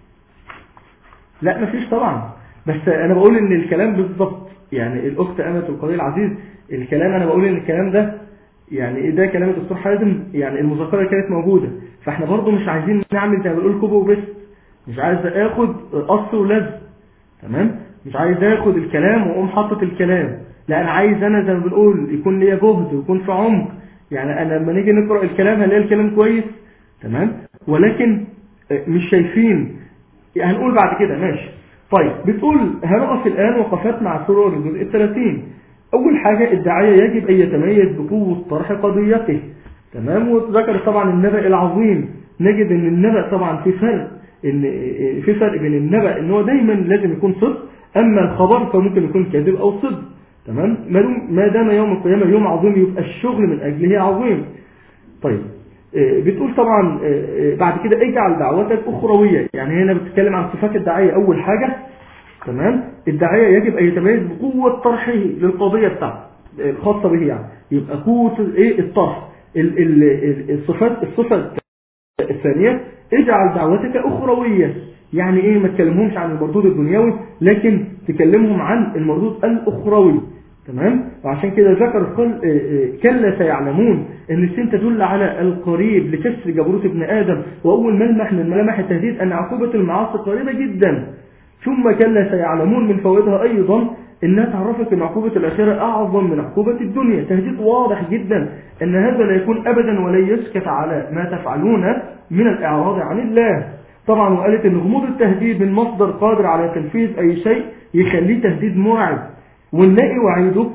Speaker 4: لا مفيش طبعا، بس أنا بقول إن الكلام بالضبط، يعني الأخت أمة القضية العزيز، الكلام أنا بقول إن الكلام ده يعني ده كلام الدكتور حازم، يعني المذكرة كانت موجودة، فاحنا برضو مش عايزين نعمل زي ما بنقول كوبا وبس، مش عايز اخد قص ولزق، تمام، مش عايز اخد الكلام واقوم حاطط الكلام، لا انا عايز انا زي ما بنقول يكون ليا جهد ويكون في عمق. يعني انا لما نيجي نقرا الكلام هنلاقي الكلام كويس، تمام، ولكن مش شايفين، يعني هنقول بعد كده ماشي. طيب بتقول هنقف الان وقفات مع سورة الجزء الثلاثين. أول حاجة الداعية يجب أن يتميز بقوة طرح قضيته. تمام. وذكر طبعا النبأ العظيم، نجد ان النبأ طبعا في فرق، ان في فرق بين النبأ ان هو دايما لازم يكون صدق، اما الخبر فممكن يكون كاذب او صدق. تمام. ما دام يوم القيامة يوم عظيم يبقى الشغل من اجله عظيم. طيب بتقول طبعا بعد كده اجعل دعوتك اخروية، يعني هنا بتتكلم عن صفات الداعية. اول حاجة تمام الداعية يجب ان يتميز بقوة طرحه للقضية بتاعته الخاصة به، يعني يبقى قوة ايه الطرح. الصفات الصفة الثانية اجعل دعوتك أخروية، يعني ايه ما تكلمهمش عن المردود الدنيوي لكن تكلمهم عن المردود الأخروي. تمام. وعشان كده ذكر قال كلا سيعلمون ان السين تدل على القريب لكسر جبروت ابن آدم، وأول ملمح من ملامح التهديد أن عقوبة المعاصي قريبة جدا. ثم كلا سيعلمون من فوائدها أيضا إنها تعرفك أن عقوبة الآخرة أعظم من عقوبة الدنيا. تهديد واضح جدا أن هذا لا يكون أبدا ولا يسكت على ما تفعلون من الإعراض عن الله. طبعا وقالت أن غموض التهديد من مصدر قادر على تنفيذ أي شيء يخليه تهديد مرعب، ونلاقي وعيده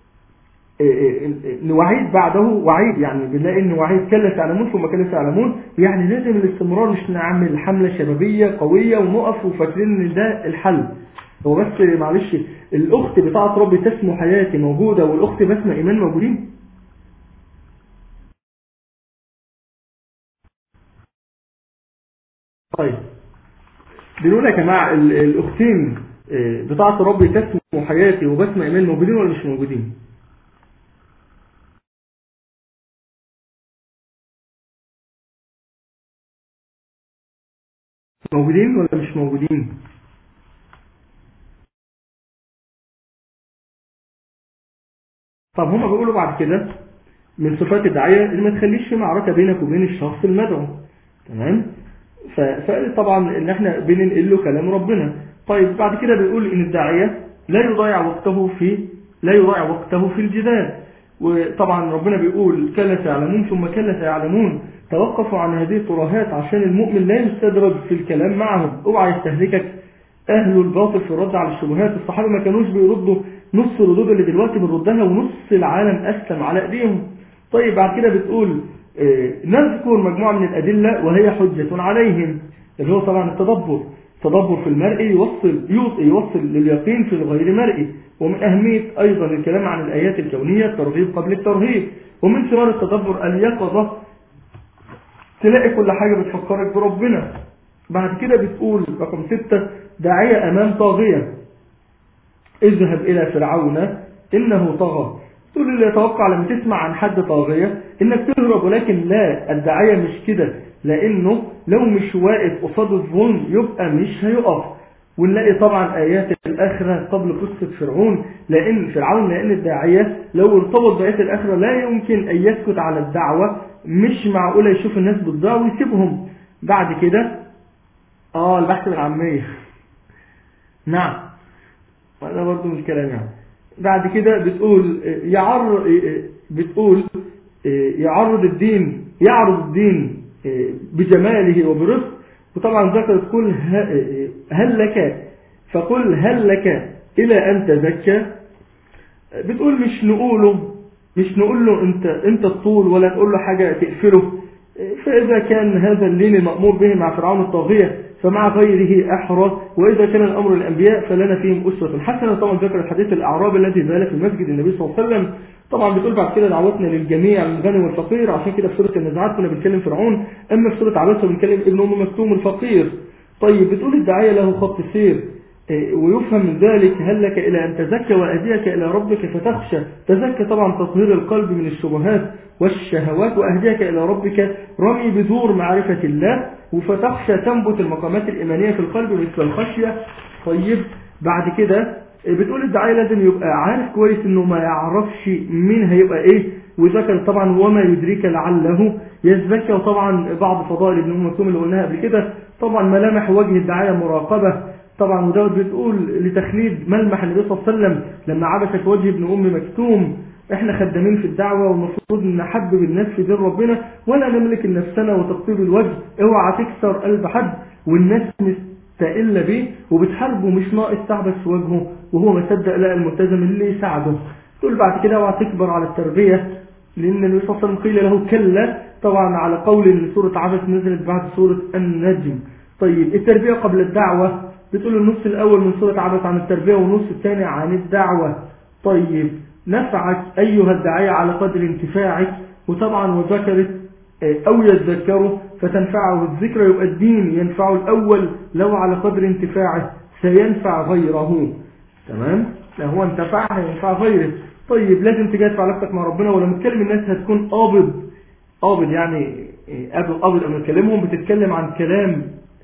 Speaker 4: وعيد بعده وعيد، يعني بنلاقي أن وعيد كلا سيعلمون ثم كلا سيعلمون، يعني لازم الاستمرار، مش نعمل حملة شبابية قوية ونقف وفاكرين أن ده الحل. هو بس معلش الأخت بتاعت ربي تسمو حياتي موجودة والأخت بسمة إيمان موجودين؟ طيب دلونا يا جماعة الأختين بتاعت ربي تسمو حياتي وبسمة إيمان موجودين ولا مش موجودين؟ موجودين ولا مش موجودين؟ طب هما بيقولوا بعد كده من صفات الداعية اللي ما تخليش في معركة بينك وبين الشخص المدعو. تمام. فقال طبعا ان احنا بننقل له كلام ربنا. طيب بعد كده بيقول ان الداعية لا يضيع وقته في لا يضيع وقته في الجدال. وطبعا ربنا بيقول كلا سيعلمون ثم كلا سيعلمون، توقفوا عن هذه الترهات عشان المؤمن لا يستدرج في الكلام معهم. اوعى يستهلكك اهل الباطل في الرد على الشبهات. الصحابة ما كانوش بيردوا نص الردود اللي دلوقتي بنردها ونص العالم أسلم على ايديهم. طيب بعد كده بتقول اه نذكر مجموعة من الأدلة وهي حجة عليهم، اللي هو طبعا التدبر. التدبر في المرئي يوصل يوصل لليقين في الغير مرئي. ومن أهمية أيضا الكلام عن الآيات الكونية الترغيب قبل الترهيب. ومن ثمار التدبر اليقظة، تلاقي كل حاجة بتفكرك بربنا. بعد كده بتقول رقم ستة داعية أمام طاغية، اذهب إلى فرعون إنه طغى. تقول اللي يتوقع لما تسمع عن حد طاغية إنك تهرب، ولكن لا، الداعية مش كده، لأنه لو مش واقف قصاد الظلم يبقى مش هيقف. ونلاقي طبعا آيات الآخرة قبل قصة فرعون، لأن فرعون لأن الداعية لو ارتبط بآيات الآخرة لا يمكن أن يسكت على الدعوة، مش معقولة يشوف الناس بتضيع ويسيبهم. بعد كده آه البحث بالعامية نعم هذا برضو مش كلام يعني. بعد كده بتقول يعرض بتقول يعرض الدين يعرض الدين بجماله وبرفق. وطبعا ذكرت كل هل لك فقل هل لك إلى أن تزكى. بتقول مش نقوله مش نقول له انت انت الطول ولا نقول له حاجة تقفله. فإذا كان هذا اللين المأمور به مع فرعون الطاغية فمع غيره أحرى، وإذا كان الأمر الأنبياء فلنا فيهم أسوة حسنة. طبعا ذكر الحديث الأعرابي الذي زال في مسجد النبي صلى الله عليه وسلم. طبعا بتقول بعد كده دعوتنا للجميع الغني والفقير، عشان كده في سورة النزعات كنا بنتكلم فرعون، أما في سورة عباسة بنتكلم ابن أم مكتوم الفقير. طيب بتقول الداعية له خط سير، ويفهم من ذلك هل لك إلى أن تزكى وأهديك إلى ربك فتخشى. تزكى طبعا تطهير القلب من الشبهات والشهوات، وأهديك إلى ربك رمي بذور معرفة الله، وفتخشى تنبت المقامات الإيمانية في القلب مثل الخشية. طيب بعد كده بتقول الداعية لازم يبقى عارف كويس إنه ما يعرفش مين هيبقى إيه، وذكر طبعا وما يدريك لعله يزكى. وطبعا بعض فضائل ابن أم مكتوم اللي قلناها قبل كده. طبعا ملامح وجه الداعية مراقبة طبعا، وداود بتقول لتخليد ملمح النبي صلى الله عليه وسلم لما عبست وجه ابن أم مكتوم. احنا خدامين في الدعوة والمفروض نحبب الناس في دين ربنا ولا نملك نفسنا وتقطيب الوجه. اوعى تكسر قلب حد والناس مستقلة بيه وبتحاربه، مش ناقص تعبس في وجهه وهو ما صدق لقى الملتزم اللي يساعده. تقول بعد كده اوعى تكبر على التربية، لأن النبي صلى الله عليه وسلم قيل له كلا، طبعا على قول ان سورة عبس نزلت بعد سورة النجم. طيب التربية قبل الدعوة، بتقول النص الأول من سورة عبس عن التربية والنص الثاني عن الدعوة. طيب نفعك أيها الداعية على قدر انتفاعك، وطبعا وذكرت أو يتذكره فتنفعه الذكر، يبقى الدين ينفعه الأول لو على قدر انتفاعه سينفع غيره. تمام، لو هو انتفع ينفع غيره. طيب لازم تجاد في علاقتك مع ربنا، ولما تكلم الناس هتكون قابض قابض يعني قبل قابض قبل تكلمهم بتتكلم عن كلام.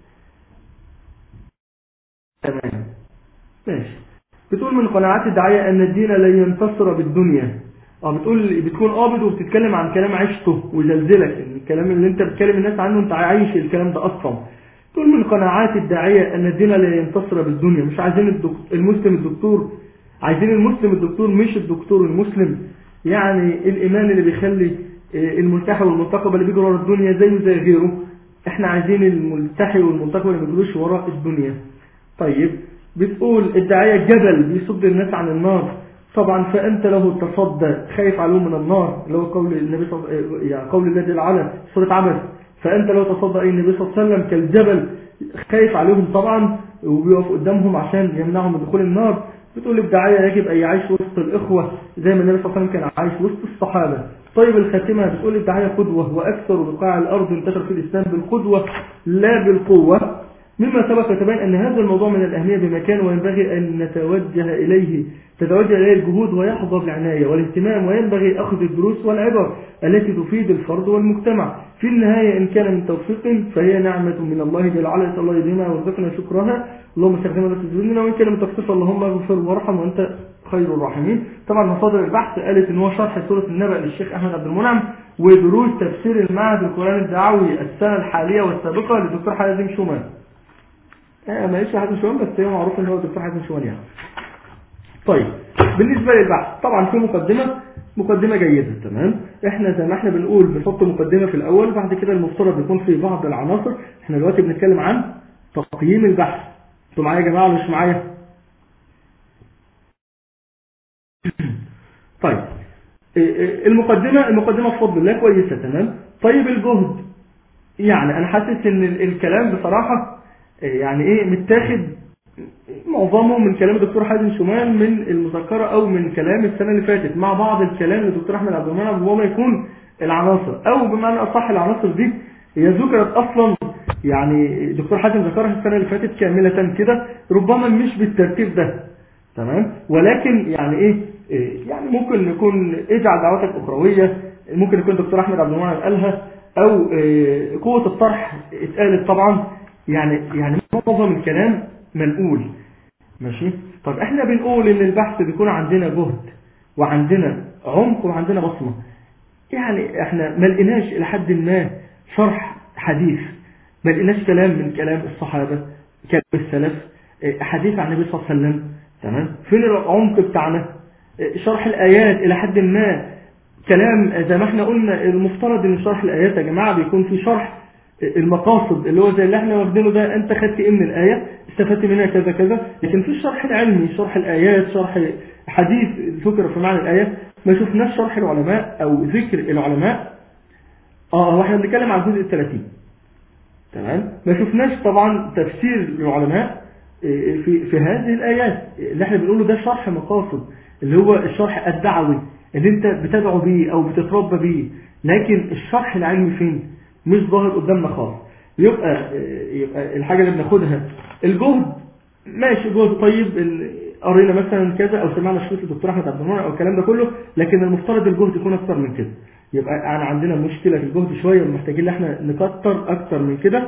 Speaker 4: تمام ماشي. بتقول من قناعات الداعية أن الدين لا ينتصر بالدنيا. اه بتقول بتكون قابض وبتتكلم عن كلام عشته وزلزلك، الكلام اللي انت بتكلم الناس عنه انت عايش الكلام ده اصلا. تقول من قناعات الداعية أن الدين لا ينتصر بالدنيا. مش عايزين المسلم الدكتور، عايزين المسلم الدكتور مش الدكتور المسلم. يعني الإيمان اللي بيخلي الملتحي والمنتقب اللي بيجروا ورا الدنيا زيه زي غيره، احنا عايزين الملتحي والمنتقب اللي ما بيجروش وراء الدنيا. طيب بتقول الداعية جبل بيصد الناس عن النار، طبعا فأنت له تصدى خايف عليهم من النار، اللي هو قول النبي صلى يعني قول الله جل وعلا سورة عبس، فأنت لو تصدى أي النبي صلى الله عليه وسلم كالجبل، خايف عليهم طبعا وبيقف قدامهم عشان يمنعهم من دخول النار. بتقول الداعية يجب أن يعيش وسط الإخوة زي ما النبي صلى الله عليه وسلم كان عايش وسط الصحابة. طيب الخاتمة بتقول الداعية قدوة، وأكثر بقاع الأرض انتشر في الإسلام بالقدوة لا بالقوة، مما سبق تبين أن هذا الموضوع من الأهمية بمكان، وينبغي أن نتوجه إليه تتوجه إليه الجهود ويحظى بالعناية والاهتمام، وينبغي أخذ الدروس والعبر التي تفيد الفرد والمجتمع. في النهاية إن كان من توفيق فهي نعمة من الله جل وعلا، الله يديمها وارزقنا شكرها، اللهم استخدمنا لا تزودنا، وإن كان من تقصير اللهم اغفر وارحم وأنت خير الراحمين. طبعا مصادر البحث قالت إن هو شرح سورة النبأ للشيخ أحمد عبد المنعم، ودروس تفسير المعهد القرآني الدعوي السنة الحالية والسابقة للدكتور حازم شومان. اه ما ايش حازم شومان، بس هو معروف ان هو الدكتور حازم شومان يعني. طيب بالنسبة للبحث طبعا في مقدمة مقدمة جيدة. تمام، احنا زي ما احنا بنقول بنحط مقدمة في الاول، بعد كده المفترض يكون في بعض العناصر. احنا دلوقتي بنتكلم عن تقييم البحث. انتوا معايا يا جماعة ولا مش معايا؟ طيب المقدمة المقدمة بفضل الله كويسة. تمام. طيب الجهد، يعني انا حاسس ان الكلام بصراحة يعني ايه متاخد معظمه من كلام الدكتور حازم شومان من المذكرة او من كلام السنة اللي فاتت، مع بعض الكلام للدكتور احمد عبد المنعم، وما يكون العناصر او بمعنى اصح العناصر دي هي ذكرت اصلا، يعني الدكتور حازم ذكرها السنة اللي فاتت كاملة كده، ربما مش بالترتيب ده. تمام، ولكن يعني ايه يعني ممكن يكون اجعل دعواتك اخروية، ممكن يكون الدكتور احمد عبد المنعم قالها، او قوة الطرح اتقالت طبعا، يعني يعني معظم الكلام منقول. ماشي. طب احنا بنقول ان البحث بيكون عندنا جهد وعندنا عمق وعندنا بصمة، يعني احنا ما لقيناش الى حد ما شرح حديث، ما لقيناش كلام من كلام الصحابة كلام السلف، حديث عن النبي صلى الله عليه وسلم. تمام، فين العمق بتاعنا؟ شرح الآيات إلى حد ما كلام زي ما احنا قلنا، المفترض ان شرح الآيات يا جماعة بيكون في شرح المقاصد اللي هو زي اللي احنا واخدينه ده، انت خدت ايه من الآية، استفدت منها كذا كذا، لكن في الشرح العلمي شرح الآيات، شرح حديث ذكر في معنى الآية، ما شفناش شرح العلماء او ذكر العلماء. اه واحنا بنتكلم عن الجزء الثلاثين. تمام، ما شفناش طبعا تفسير العلماء في في هذه الآيات اللي احنا بنقوله، ده شرح مقاصد اللي هو الشرح الدعوي اللي انت بتدعو بيه او بتتربى بيه، لكن الشرح العلمي فين؟ مش ظاهر قدامنا خالص. يبقى يبقى الحاجة اللي بناخدها الجهد، ماشي جهد طيب، قرينا مثلا كذا او سمعنا شريط الدكتور احمد عبد المنعم او الكلام ده كله، لكن المفترض الجهد يكون اكتر من كده. يبقى انا عندنا مشكلة في الجهد شوية، ومحتاجين ان احنا نكتر اكتر من كده.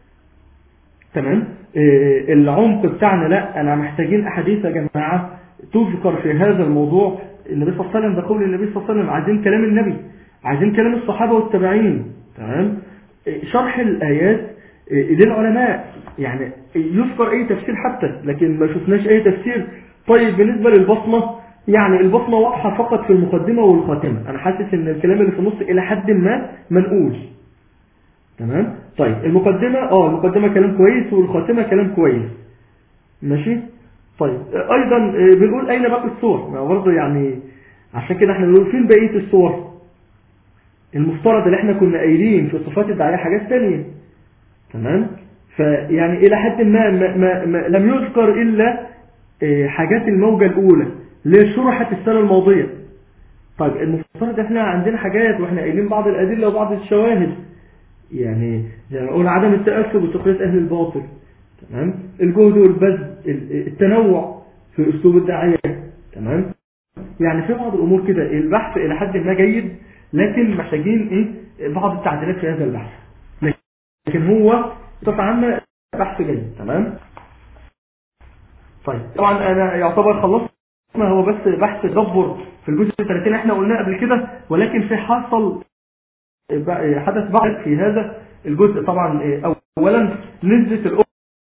Speaker 4: تمام. العمق بتاعنا لا، انا محتاجين احاديث يا جماعة تذكر في هذا الموضوع. النبي صلى الله عليه وسلم، ده قول النبي صلى الله عليه وسلم، عايزين كلام النبي، عايزين كلام الصحابة والتابعين. تمام. شرح الآيات للعلماء، يعني يذكر أي تفسير حتى، لكن ما شفناش أي تفسير. طيب بالنسبة للبصمة، يعني البصمة واضحة فقط في المقدمة والخاتمة، أنا حاسس إن الكلام اللي في النص إلى حد ما منقول. تمام. طيب المقدمة اه المقدمة كلام كويس، والخاتمة كلام كويس. ماشي. طيب ايضا بنقول اين باقي الصور، برضه يعني عشان كده احنا بنقول فين بقية الصور؟ المفترض اللي احنا كنا قايلين في صفات الداعية حاجات تانية. تمام؟ فيعني إلى حد ما, ما, ما, ما لم يذكر إلا حاجات الموجة الأولى اللي شرحت السنة الماضية. طيب المفترض احنا عندنا حاجات واحنا قايلين بعض الأدلة وبعض الشواهد، يعني زي ما قلنا عدم التأثر بسخرية أهل الباطل. تمام؟ الجهد والبذل، التنوع في أسلوب الداعية. تمام؟ يعني في بعض الأمور كده البحث إلى حد ما جيد، لكن محتاجين إيه بعض التعديلات في هذا البحث، لكن هو بصفة عامة بحث جيد. تمام؟ طيب طبعا أنا يعتبر خلصنا، هو بس بحث تدبر في الجزء الثلاثين احنا قلناه قبل كده، ولكن في حصل حدث بعض في هذا الجزء. طبعا أولا نسبة الأخت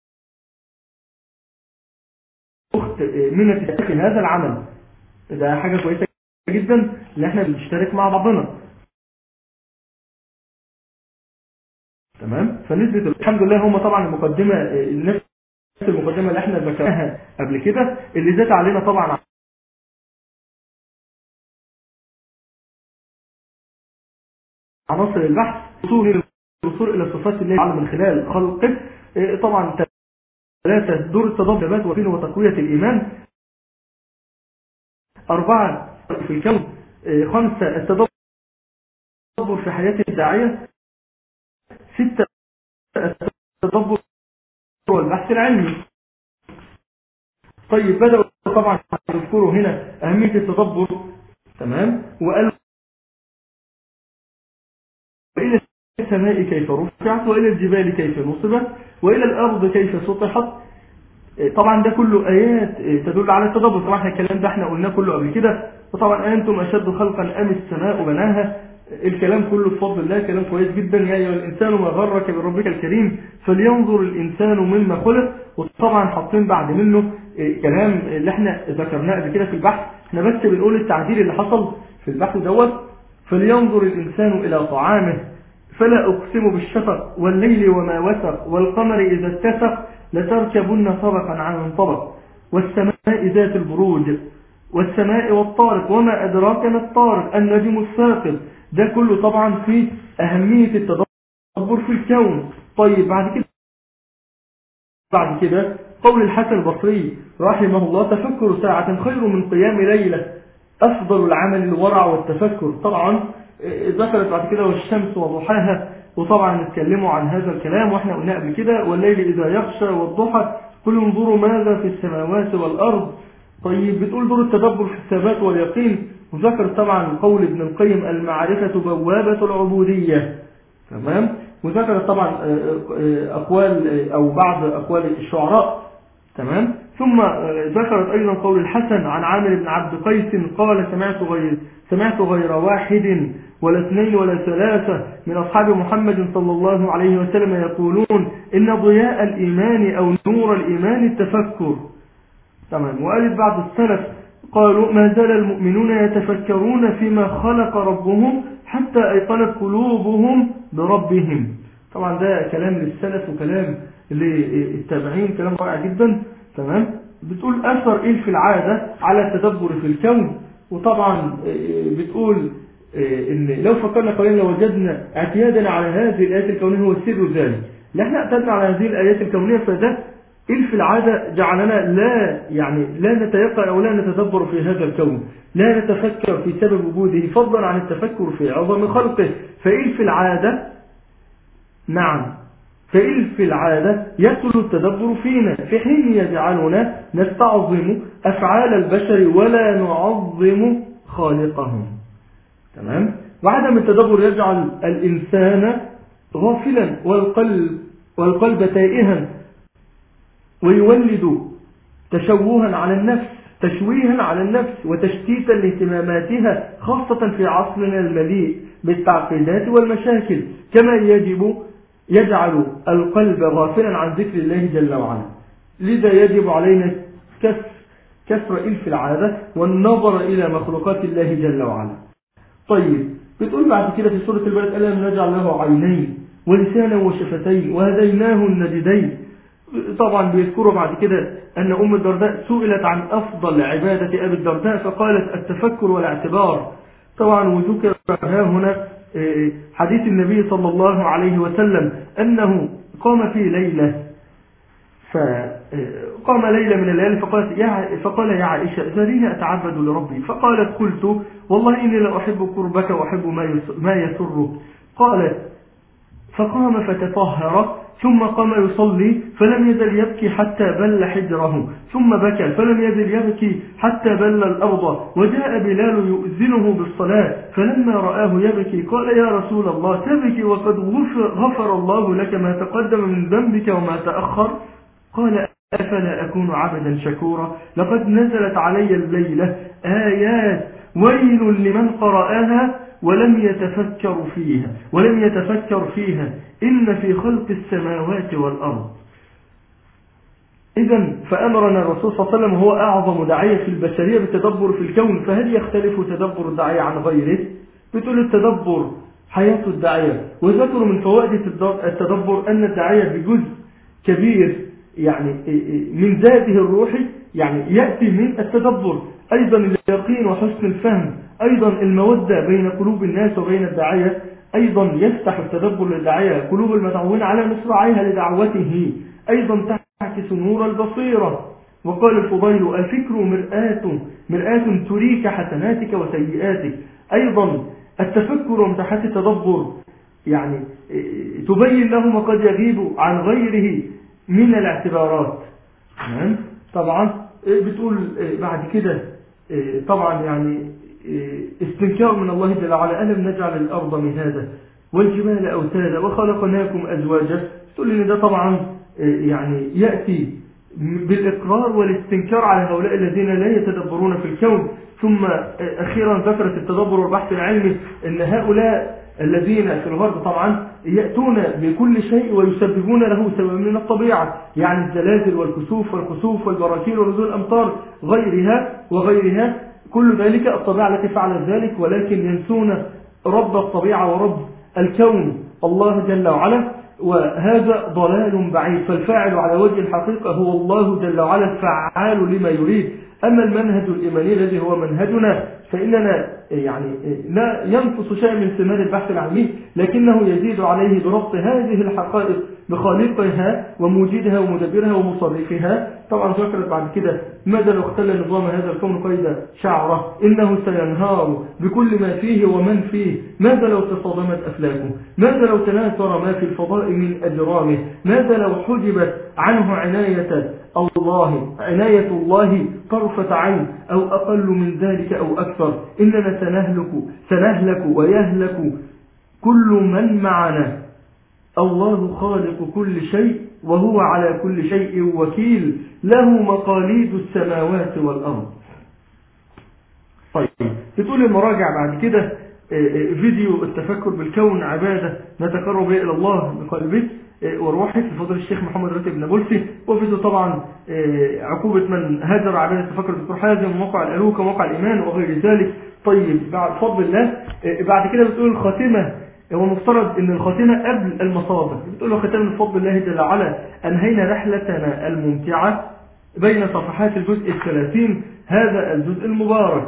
Speaker 4: من في هذا العمل، ده حاجة كويسة جدا اللي احنا بنشترك مع بعضنا. تمام؟ فنسبة الحمد لله هم طبعا المقدمة، نفس المقدمة اللي احنا ذكرناها قبل كده، اللي زاد علينا طبعا عناصر البحث، وصول الوصول الى صفات الله تعالى من خلال خلقه. طبعا ثلاثة دور التدبر وفين وتقوية الإيمان، أربعة في الكون، خمسة التدبر في حياة الداعية، ستة التدبر والبحث العلمي. طيب بدأوا طبعا يذكروا هنا أهمية التدبر. تمام؟ وقالوا وإلى السماء كيف رفعت، وإلى الجبال كيف نصبت، وإلى الأرض كيف سطحت. طبعا ده كله آيات تدل على التدبر. طبعا الكلام ده احنا قلناه كله قبل كده. وطبعا أنتم أشد خلقا أم السماء بناها، الكلام كله بفضل الله كلام كويس جدا. يا أيها الإنسان ما غرك بربك الكريم فلينظر الإنسان مما خلق. وطبعا حاطين بعد منه كلام اللي احنا ذكرناه قبل كده في البحث، احنا بس بنقول التعديل اللي حصل في البحث دوت. فلينظر الإنسان إلى طعامه فلا أقسم بالشفق والليل وما وسق والقمر إذا اتسق لتركبن طبقا عن طبق والسماء ذات البروج والسماء والطارق وما أدراك ما الطارق النجم الثاقب. ده كله طبعا في أهمية التدبر في الكون. طيب بعد كده بعد كده قول الحسن البصري رحمه الله: تفكر ساعة خير من قيام ليلة، أفضل العمل الورع والتفكر. طبعا ذكرت بعد كده والشمس وضحاها، وطبعا نتكلموا عن هذا الكلام واحنا قلنا قبل كده والليل إذا يغشى والضحى قل انظروا ماذا في السماوات والأرض. طيب بتقول دور التدبر في الثبات واليقين، وذكر طبعا قول ابن القيم: المعرفة بوابة العبودية. تمام؟ وذكر طبعا أقوال أو بعض أقوال الشعراء. تمام؟ ثم ذكرت أيضا قول الحسن عن عامر بن عبد قيس قال: سمعت غير سمعت غير واحد ولا اثنين ولا ثلاثة من أصحاب محمد صلى الله عليه وسلم يقولون إن ضياء الإيمان أو نور الإيمان التفكر. تمام؟ وقالت بعض السلف قالوا: ما زال المؤمنون يتفكرون فيما خلق ربهم حتى أيقنت قلوبهم بربهم. طبعا ده كلام للسلف وكلام للتابعين، كلام رائع جدا. تمام؟ بتقول أثر إيه في العادة على التدبر في الكون. وطبعا بتقول إن لو فكرنا قليلا لوجدنا اعتيادنا على هذه الآيات الكونية هو السر ذلك. لأن اعتدنا على هذه الآيات الكونية، فده إيه في العادة جعلنا لا يعني لا نتيقن أو لا نتدبر في هذا الكون، لا نتفكر في سبب وجوده فضلا عن التفكر في عظم خلقه. فإيه في العادة نعم فإن في العادة يقتل التدبر فينا، في حين يجعلنا نستعظم أفعال البشر ولا نعظم خالقهم. تمام؟ وعدم التدبر يجعل الإنسان غافلا والقلب والقلب تائها، ويولد تشوها على النفس تشويها على النفس وتشتيتا لاهتماماتها، خاصة في عصرنا المليء بالتعقيدات والمشاكل. كما يجب يجعل القلب غافلا عن ذكر الله جل وعلا. لذا يجب علينا كسر كسر إلف العادة والنظر إلى مخلوقات الله جل وعلا. طيب بتقول بعد كده في سورة البلد: ألم نجعل له عينين ولسانا وشفتين وهديناه النجدين. طبعا بيذكروا بعد كده أن أم الدرداء سئلت عن أفضل عبادة أبي الدرداء فقالت التفكر والاعتبار. طبعا وذكر هنا حديث النبي صلى الله عليه وسلم أنه قام في ليلة فقام ليلة من الليالي فقالت يا فقال يا عائشة ذريني أتعبد لربي. فقالت قلت والله إني لا أحب قربك وأحب ما يسرك. قالت فقام فتطهر ثم قام يصلي فلم يزل يبكي حتى بل حجره ثم بكى فلم يزل يبكي حتى بل الأرض وجاء بلال يؤذنه بالصلاة فلما رآه يبكي قال يا رسول الله تبكي وقد غفر الله لك ما تقدم من ذنبك وما تأخر. قال أفلا أكون عبدا شكورا لقد نزلت علي الليلة آيات ويل لمن قرأها ولم يتفكر فيها ولم يتفكر فيها إن في خلق السماوات والأرض. إذن فأمرنا الرسول صلى الله عليه وسلم هو أعظم داعية في البشرية بالتدبر في الكون. فهل يختلف تدبر الداعية عن غيره؟ بتقول التدبر حياة الداعية. وذكروا من فوائد التدبر أن الداعية بجزء كبير يعني من ذاته الروحي يعني يأتي من التدبر. أيضا اليقين وحسن الفهم، أيضا المودة بين قلوب الناس وبين الداعية، أيضا يفتح التدبر للداعية قلوب المدعوين على مصراعيها لدعوته، أيضا تعكس نور البصيرة. وقال الفضيل الفكر مرآة مرآة تريك حسناتك وسيئاتك. أيضا التفكر ومتحت التدبر يعني تبين له ما قد يغيب عن غيره من الاعتبارات. طبعا بتقول بعد كده طبعا يعني استنكار من الله جل وعلا ألم نجعل الأرض مهادا والجبال أوتادا وخلقناكم أزواجا. تقول إن ده طبعا يعني يأتي بالإقرار والاستنكار على هؤلاء الذين لا يتدبرون في الكون. ثم أخيرا ذكرت التدبر والبحث العلمي أن هؤلاء الذين في الغرب طبعا يأتون بكل شيء ويسببون له سبب من الطبيعة، يعني الزلازل والكسوف والكسوف والبراكين ونزول الأمطار غيرها وغيرها، كل ذلك الطبيعة التي فعلت ذلك، ولكن ينسون رب الطبيعة ورب الكون الله جل وعلا، وهذا ضلال بعيد. فالفاعل على وجه الحقيقة هو الله جل وعلا الفعال لما يريد. أما المنهج الإيماني الذي هو منهجنا فإننا يعني لا ينقص شيء من ثمار البحث العلمي، لكنه يزيد عليه بربط هذه الحقائق بخالقها وموجدها ومدبرها ومصرفها. طبعا ذكرت بعد كده ماذا لو اختل نظام هذا الكون قيد شعره إنه سينهار بكل ما فيه ومن فيه. ماذا لو تصادمت أفلاكه؟ ماذا لو تناثر ما في الفضاء من أجرامه؟ ماذا لو حجبت عنه عناية الله عناية الله طرفة عين أو أقل من ذلك أو أكثر؟ إننا سنهلك سنهلك ويهلك كل من معنا. الله خالق كل شيء وهو على كل شيء وكيل، له مقاليد السماوات والأرض. طيب بتقول المراجع بعد كده فيديو التفكر بالكون عبادة نتقرب إلى الله بقلبه وروحه في فضل الشيخ محمد راتب نابلسي، وفيديو طبعا عقوبة من هاجر عبادة التفكر بالدكتور حازم وموقع الألوك وموقع الإيمان وغير ذلك. طيب بعد فضل الله بعد كده بتقول الخاتمة، هو المفترض ان الخاتمة قبل المصادر. بتقول ختام بفضل الله جل وعلا أنهينا رحلتنا الممتعة بين صفحات الجزء الثلاثين هذا الجزء المبارك،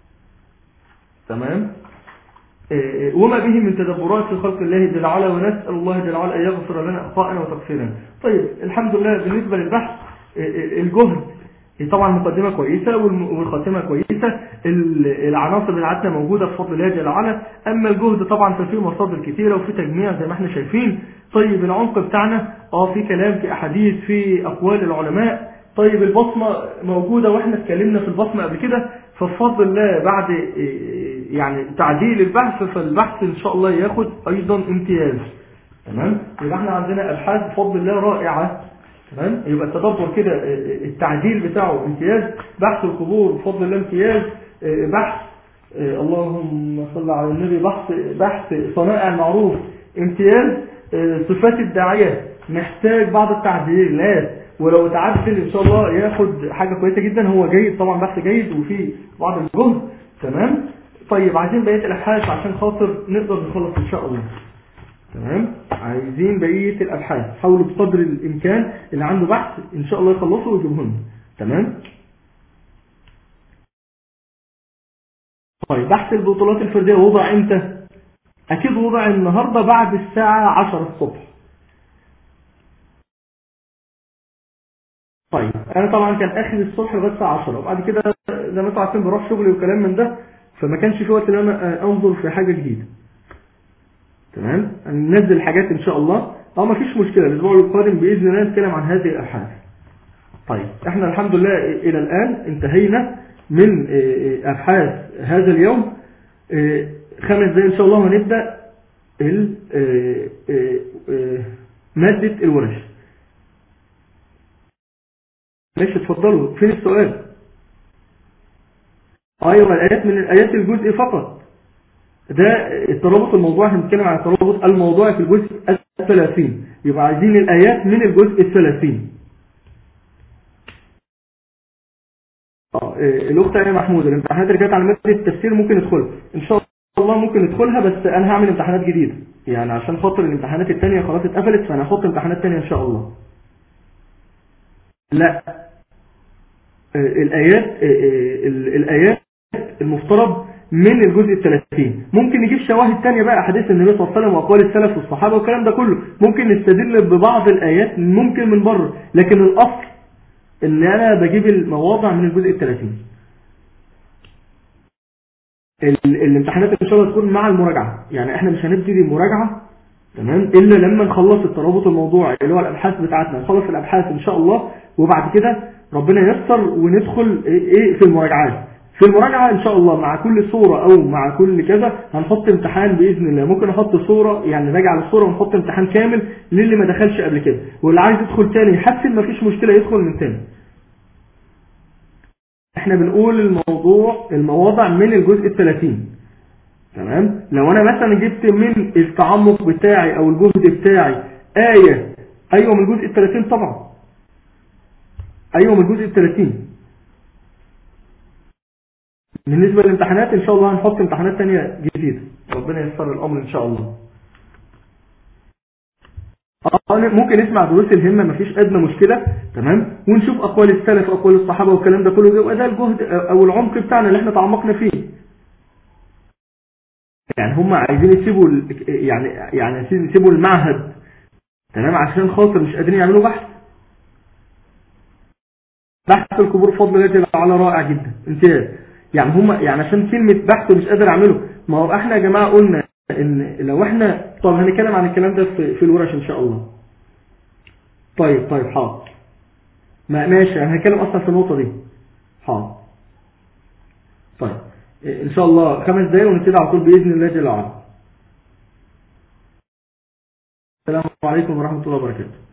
Speaker 4: تمام، وما به من تدبرات في خلق الله جل وعلا، ونسأل الله جل وعلا أن يغفر لنا أخطاءنا وتقصيرنا. طيب الحمد لله بالنسبة للبحث الجهد طبعا مقدمة كويسة والخاتمة كويسة، العناصر بتاعتنا موجودة بفضل الله جل وعلا. أما الجهد طبعا ففيه مصادر كثيرة وفي تجميع زي ما احنا شايفين. طيب العمق بتاعنا اه في كلام في أحاديث في أقوال العلماء. طيب البصمة موجودة واحنا اتكلمنا في البصمة قبل كده، فبفضل الله بعد يعني تعديل البحث فالبحث ان شاء الله ياخد ايضا امتياز، تمام. يبقى احنا عندنا ابحاث بفضل الله رائعة، تمام. يبقى التدبر كده التعديل بتاعه امتياز، بحث القبور بفضل الله امتياز، بحث اللهم صل على النبي بحث بحث صنائع المعروف امتياز، صفات الداعية محتاج بعض التعديلات، ولو تعدل ان شاء الله ياخد حاجة كويسة جدا. هو جيد طبعا، بحث جيد وفيه بعض الجهد، تمام. طيب عايزين بقية الابحاث عشان خاطر نقدر نخلص ان شاء الله. تمام. عايزين بقية الأبحاث، حاولوا بقدر الإمكان اللي عنده بحث إن شاء الله يخلصه ويجيبه لنا. تمام. طيب بحث البطولات الفردية وضع امتى؟ أكيد وضع النهاردة بعد الساعة عشرة الصبح. طيب أنا طبعا كان آخر الصبح لغاية الساعة عشرة، وبعد كده زي ما انتوا عارفين بروح شغلي وكلام من ده، فما كانش في وقت ان انا انظر في حاجة جديدة. تمام. ننزل حاجات ان شاء الله، اه ما فيش مشكلة. الاسبوع القادم باذن الله نتكلم عن هذه الابحاث. طيب احنا الحمد لله الى الان انتهينا من ابحاث هذا اليوم. خمس دقايق ان شاء الله ونبدا مادة الورش. ماشي اتفضلوا. فين السؤال؟ ايوه الايات من الايات الجزء فقط. ده الترابط الموضوعي، احنا بنتكلم عن الترابط الموضوعي في الجزء الثلاثين، يبقى عايزين الايات من الجزء الثلاثين. اه الاخت يا محمود، الامتحانات اللي كانت على ماده التفسير ممكن ندخلها ان شاء الله، ممكن ندخلها، بس انا هعمل امتحانات جديده يعني عشان خاطر الامتحانات الثانيه خلاص اتقفلت، فانا هحط امتحانات ثانيه ان شاء الله. لا الايات الايات المفترض من الجزء الثلاثين. ممكن نجيب شواهد تانية بقى، احاديث النبي صلى الله عليه وسلم واقوال السلف والصحابه والكلام ده كله، ممكن نستدل ببعض الايات ممكن من بره، لكن الاصل ان انا بجيب المواضع من الجزء الثلاثين. الامتحانات ان شاء الله تكون مع المراجعه، يعني احنا مش هنبتدي مراجعه تمام الا لما نخلص الترابط الموضوعي اللي هو الابحاث بتاعتنا، نخلص الابحاث ان شاء الله، وبعد كده ربنا ييسر وندخل ايه في المراجعات. في المراجعة ان شاء الله مع كل صورة او مع كل كذا هنحط امتحان بإذن الله. ممكن نحط صورة يعني راجع على الصورة ونحط امتحان كامل للي ما دخلش قبل كده، واللي عايز يدخل تاني يحسن مفيش مشكلة يدخل من تاني. احنا بنقول الموضوع المواضع من الجزء الثلاثين. تمام. لو انا مثلا جبت من التعمق بتاعي او الجهد بتاعي آية، ايوه من الجزء الثلاثين طبعا، ايوه من الجزء الثلاثين. بالنسبة للامتحانات ان شاء الله هنحط امتحانات تانية جديدة، ربنا ييسر الامر ان شاء الله. ممكن نسمع دروس الهمة مفيش ادنى مشكلة. تمام. ونشوف اقوال السلف واقوال الصحابة والكلام ده كله، يبقى ده الجهد او العمق بتاعنا اللي احنا تعمقنا فيه. يعني هم عايزين يسيبوا يعني يعني يسيبوا المعهد تمام عشان خاطر مش قادرين يعملوا بحث. بحث القبور فضل الله على رائع جدا امتياز. يعني هم يعني عشان كلمة بحث مش قادر اعمله. ما هو احنا يا جماعة قلنا ان لو احنا طب هنتكلم عن الكلام ده في, في الورش ان شاء الله. طيب طيب حاضر ما ماشي، انا هنتكلم اصلا في النقطة دي. حاضر. طيب ان شاء الله خمس دقايق ونبتدي على طول باذن الله جل وعلا. السلام عليكم ورحمة الله وبركاته.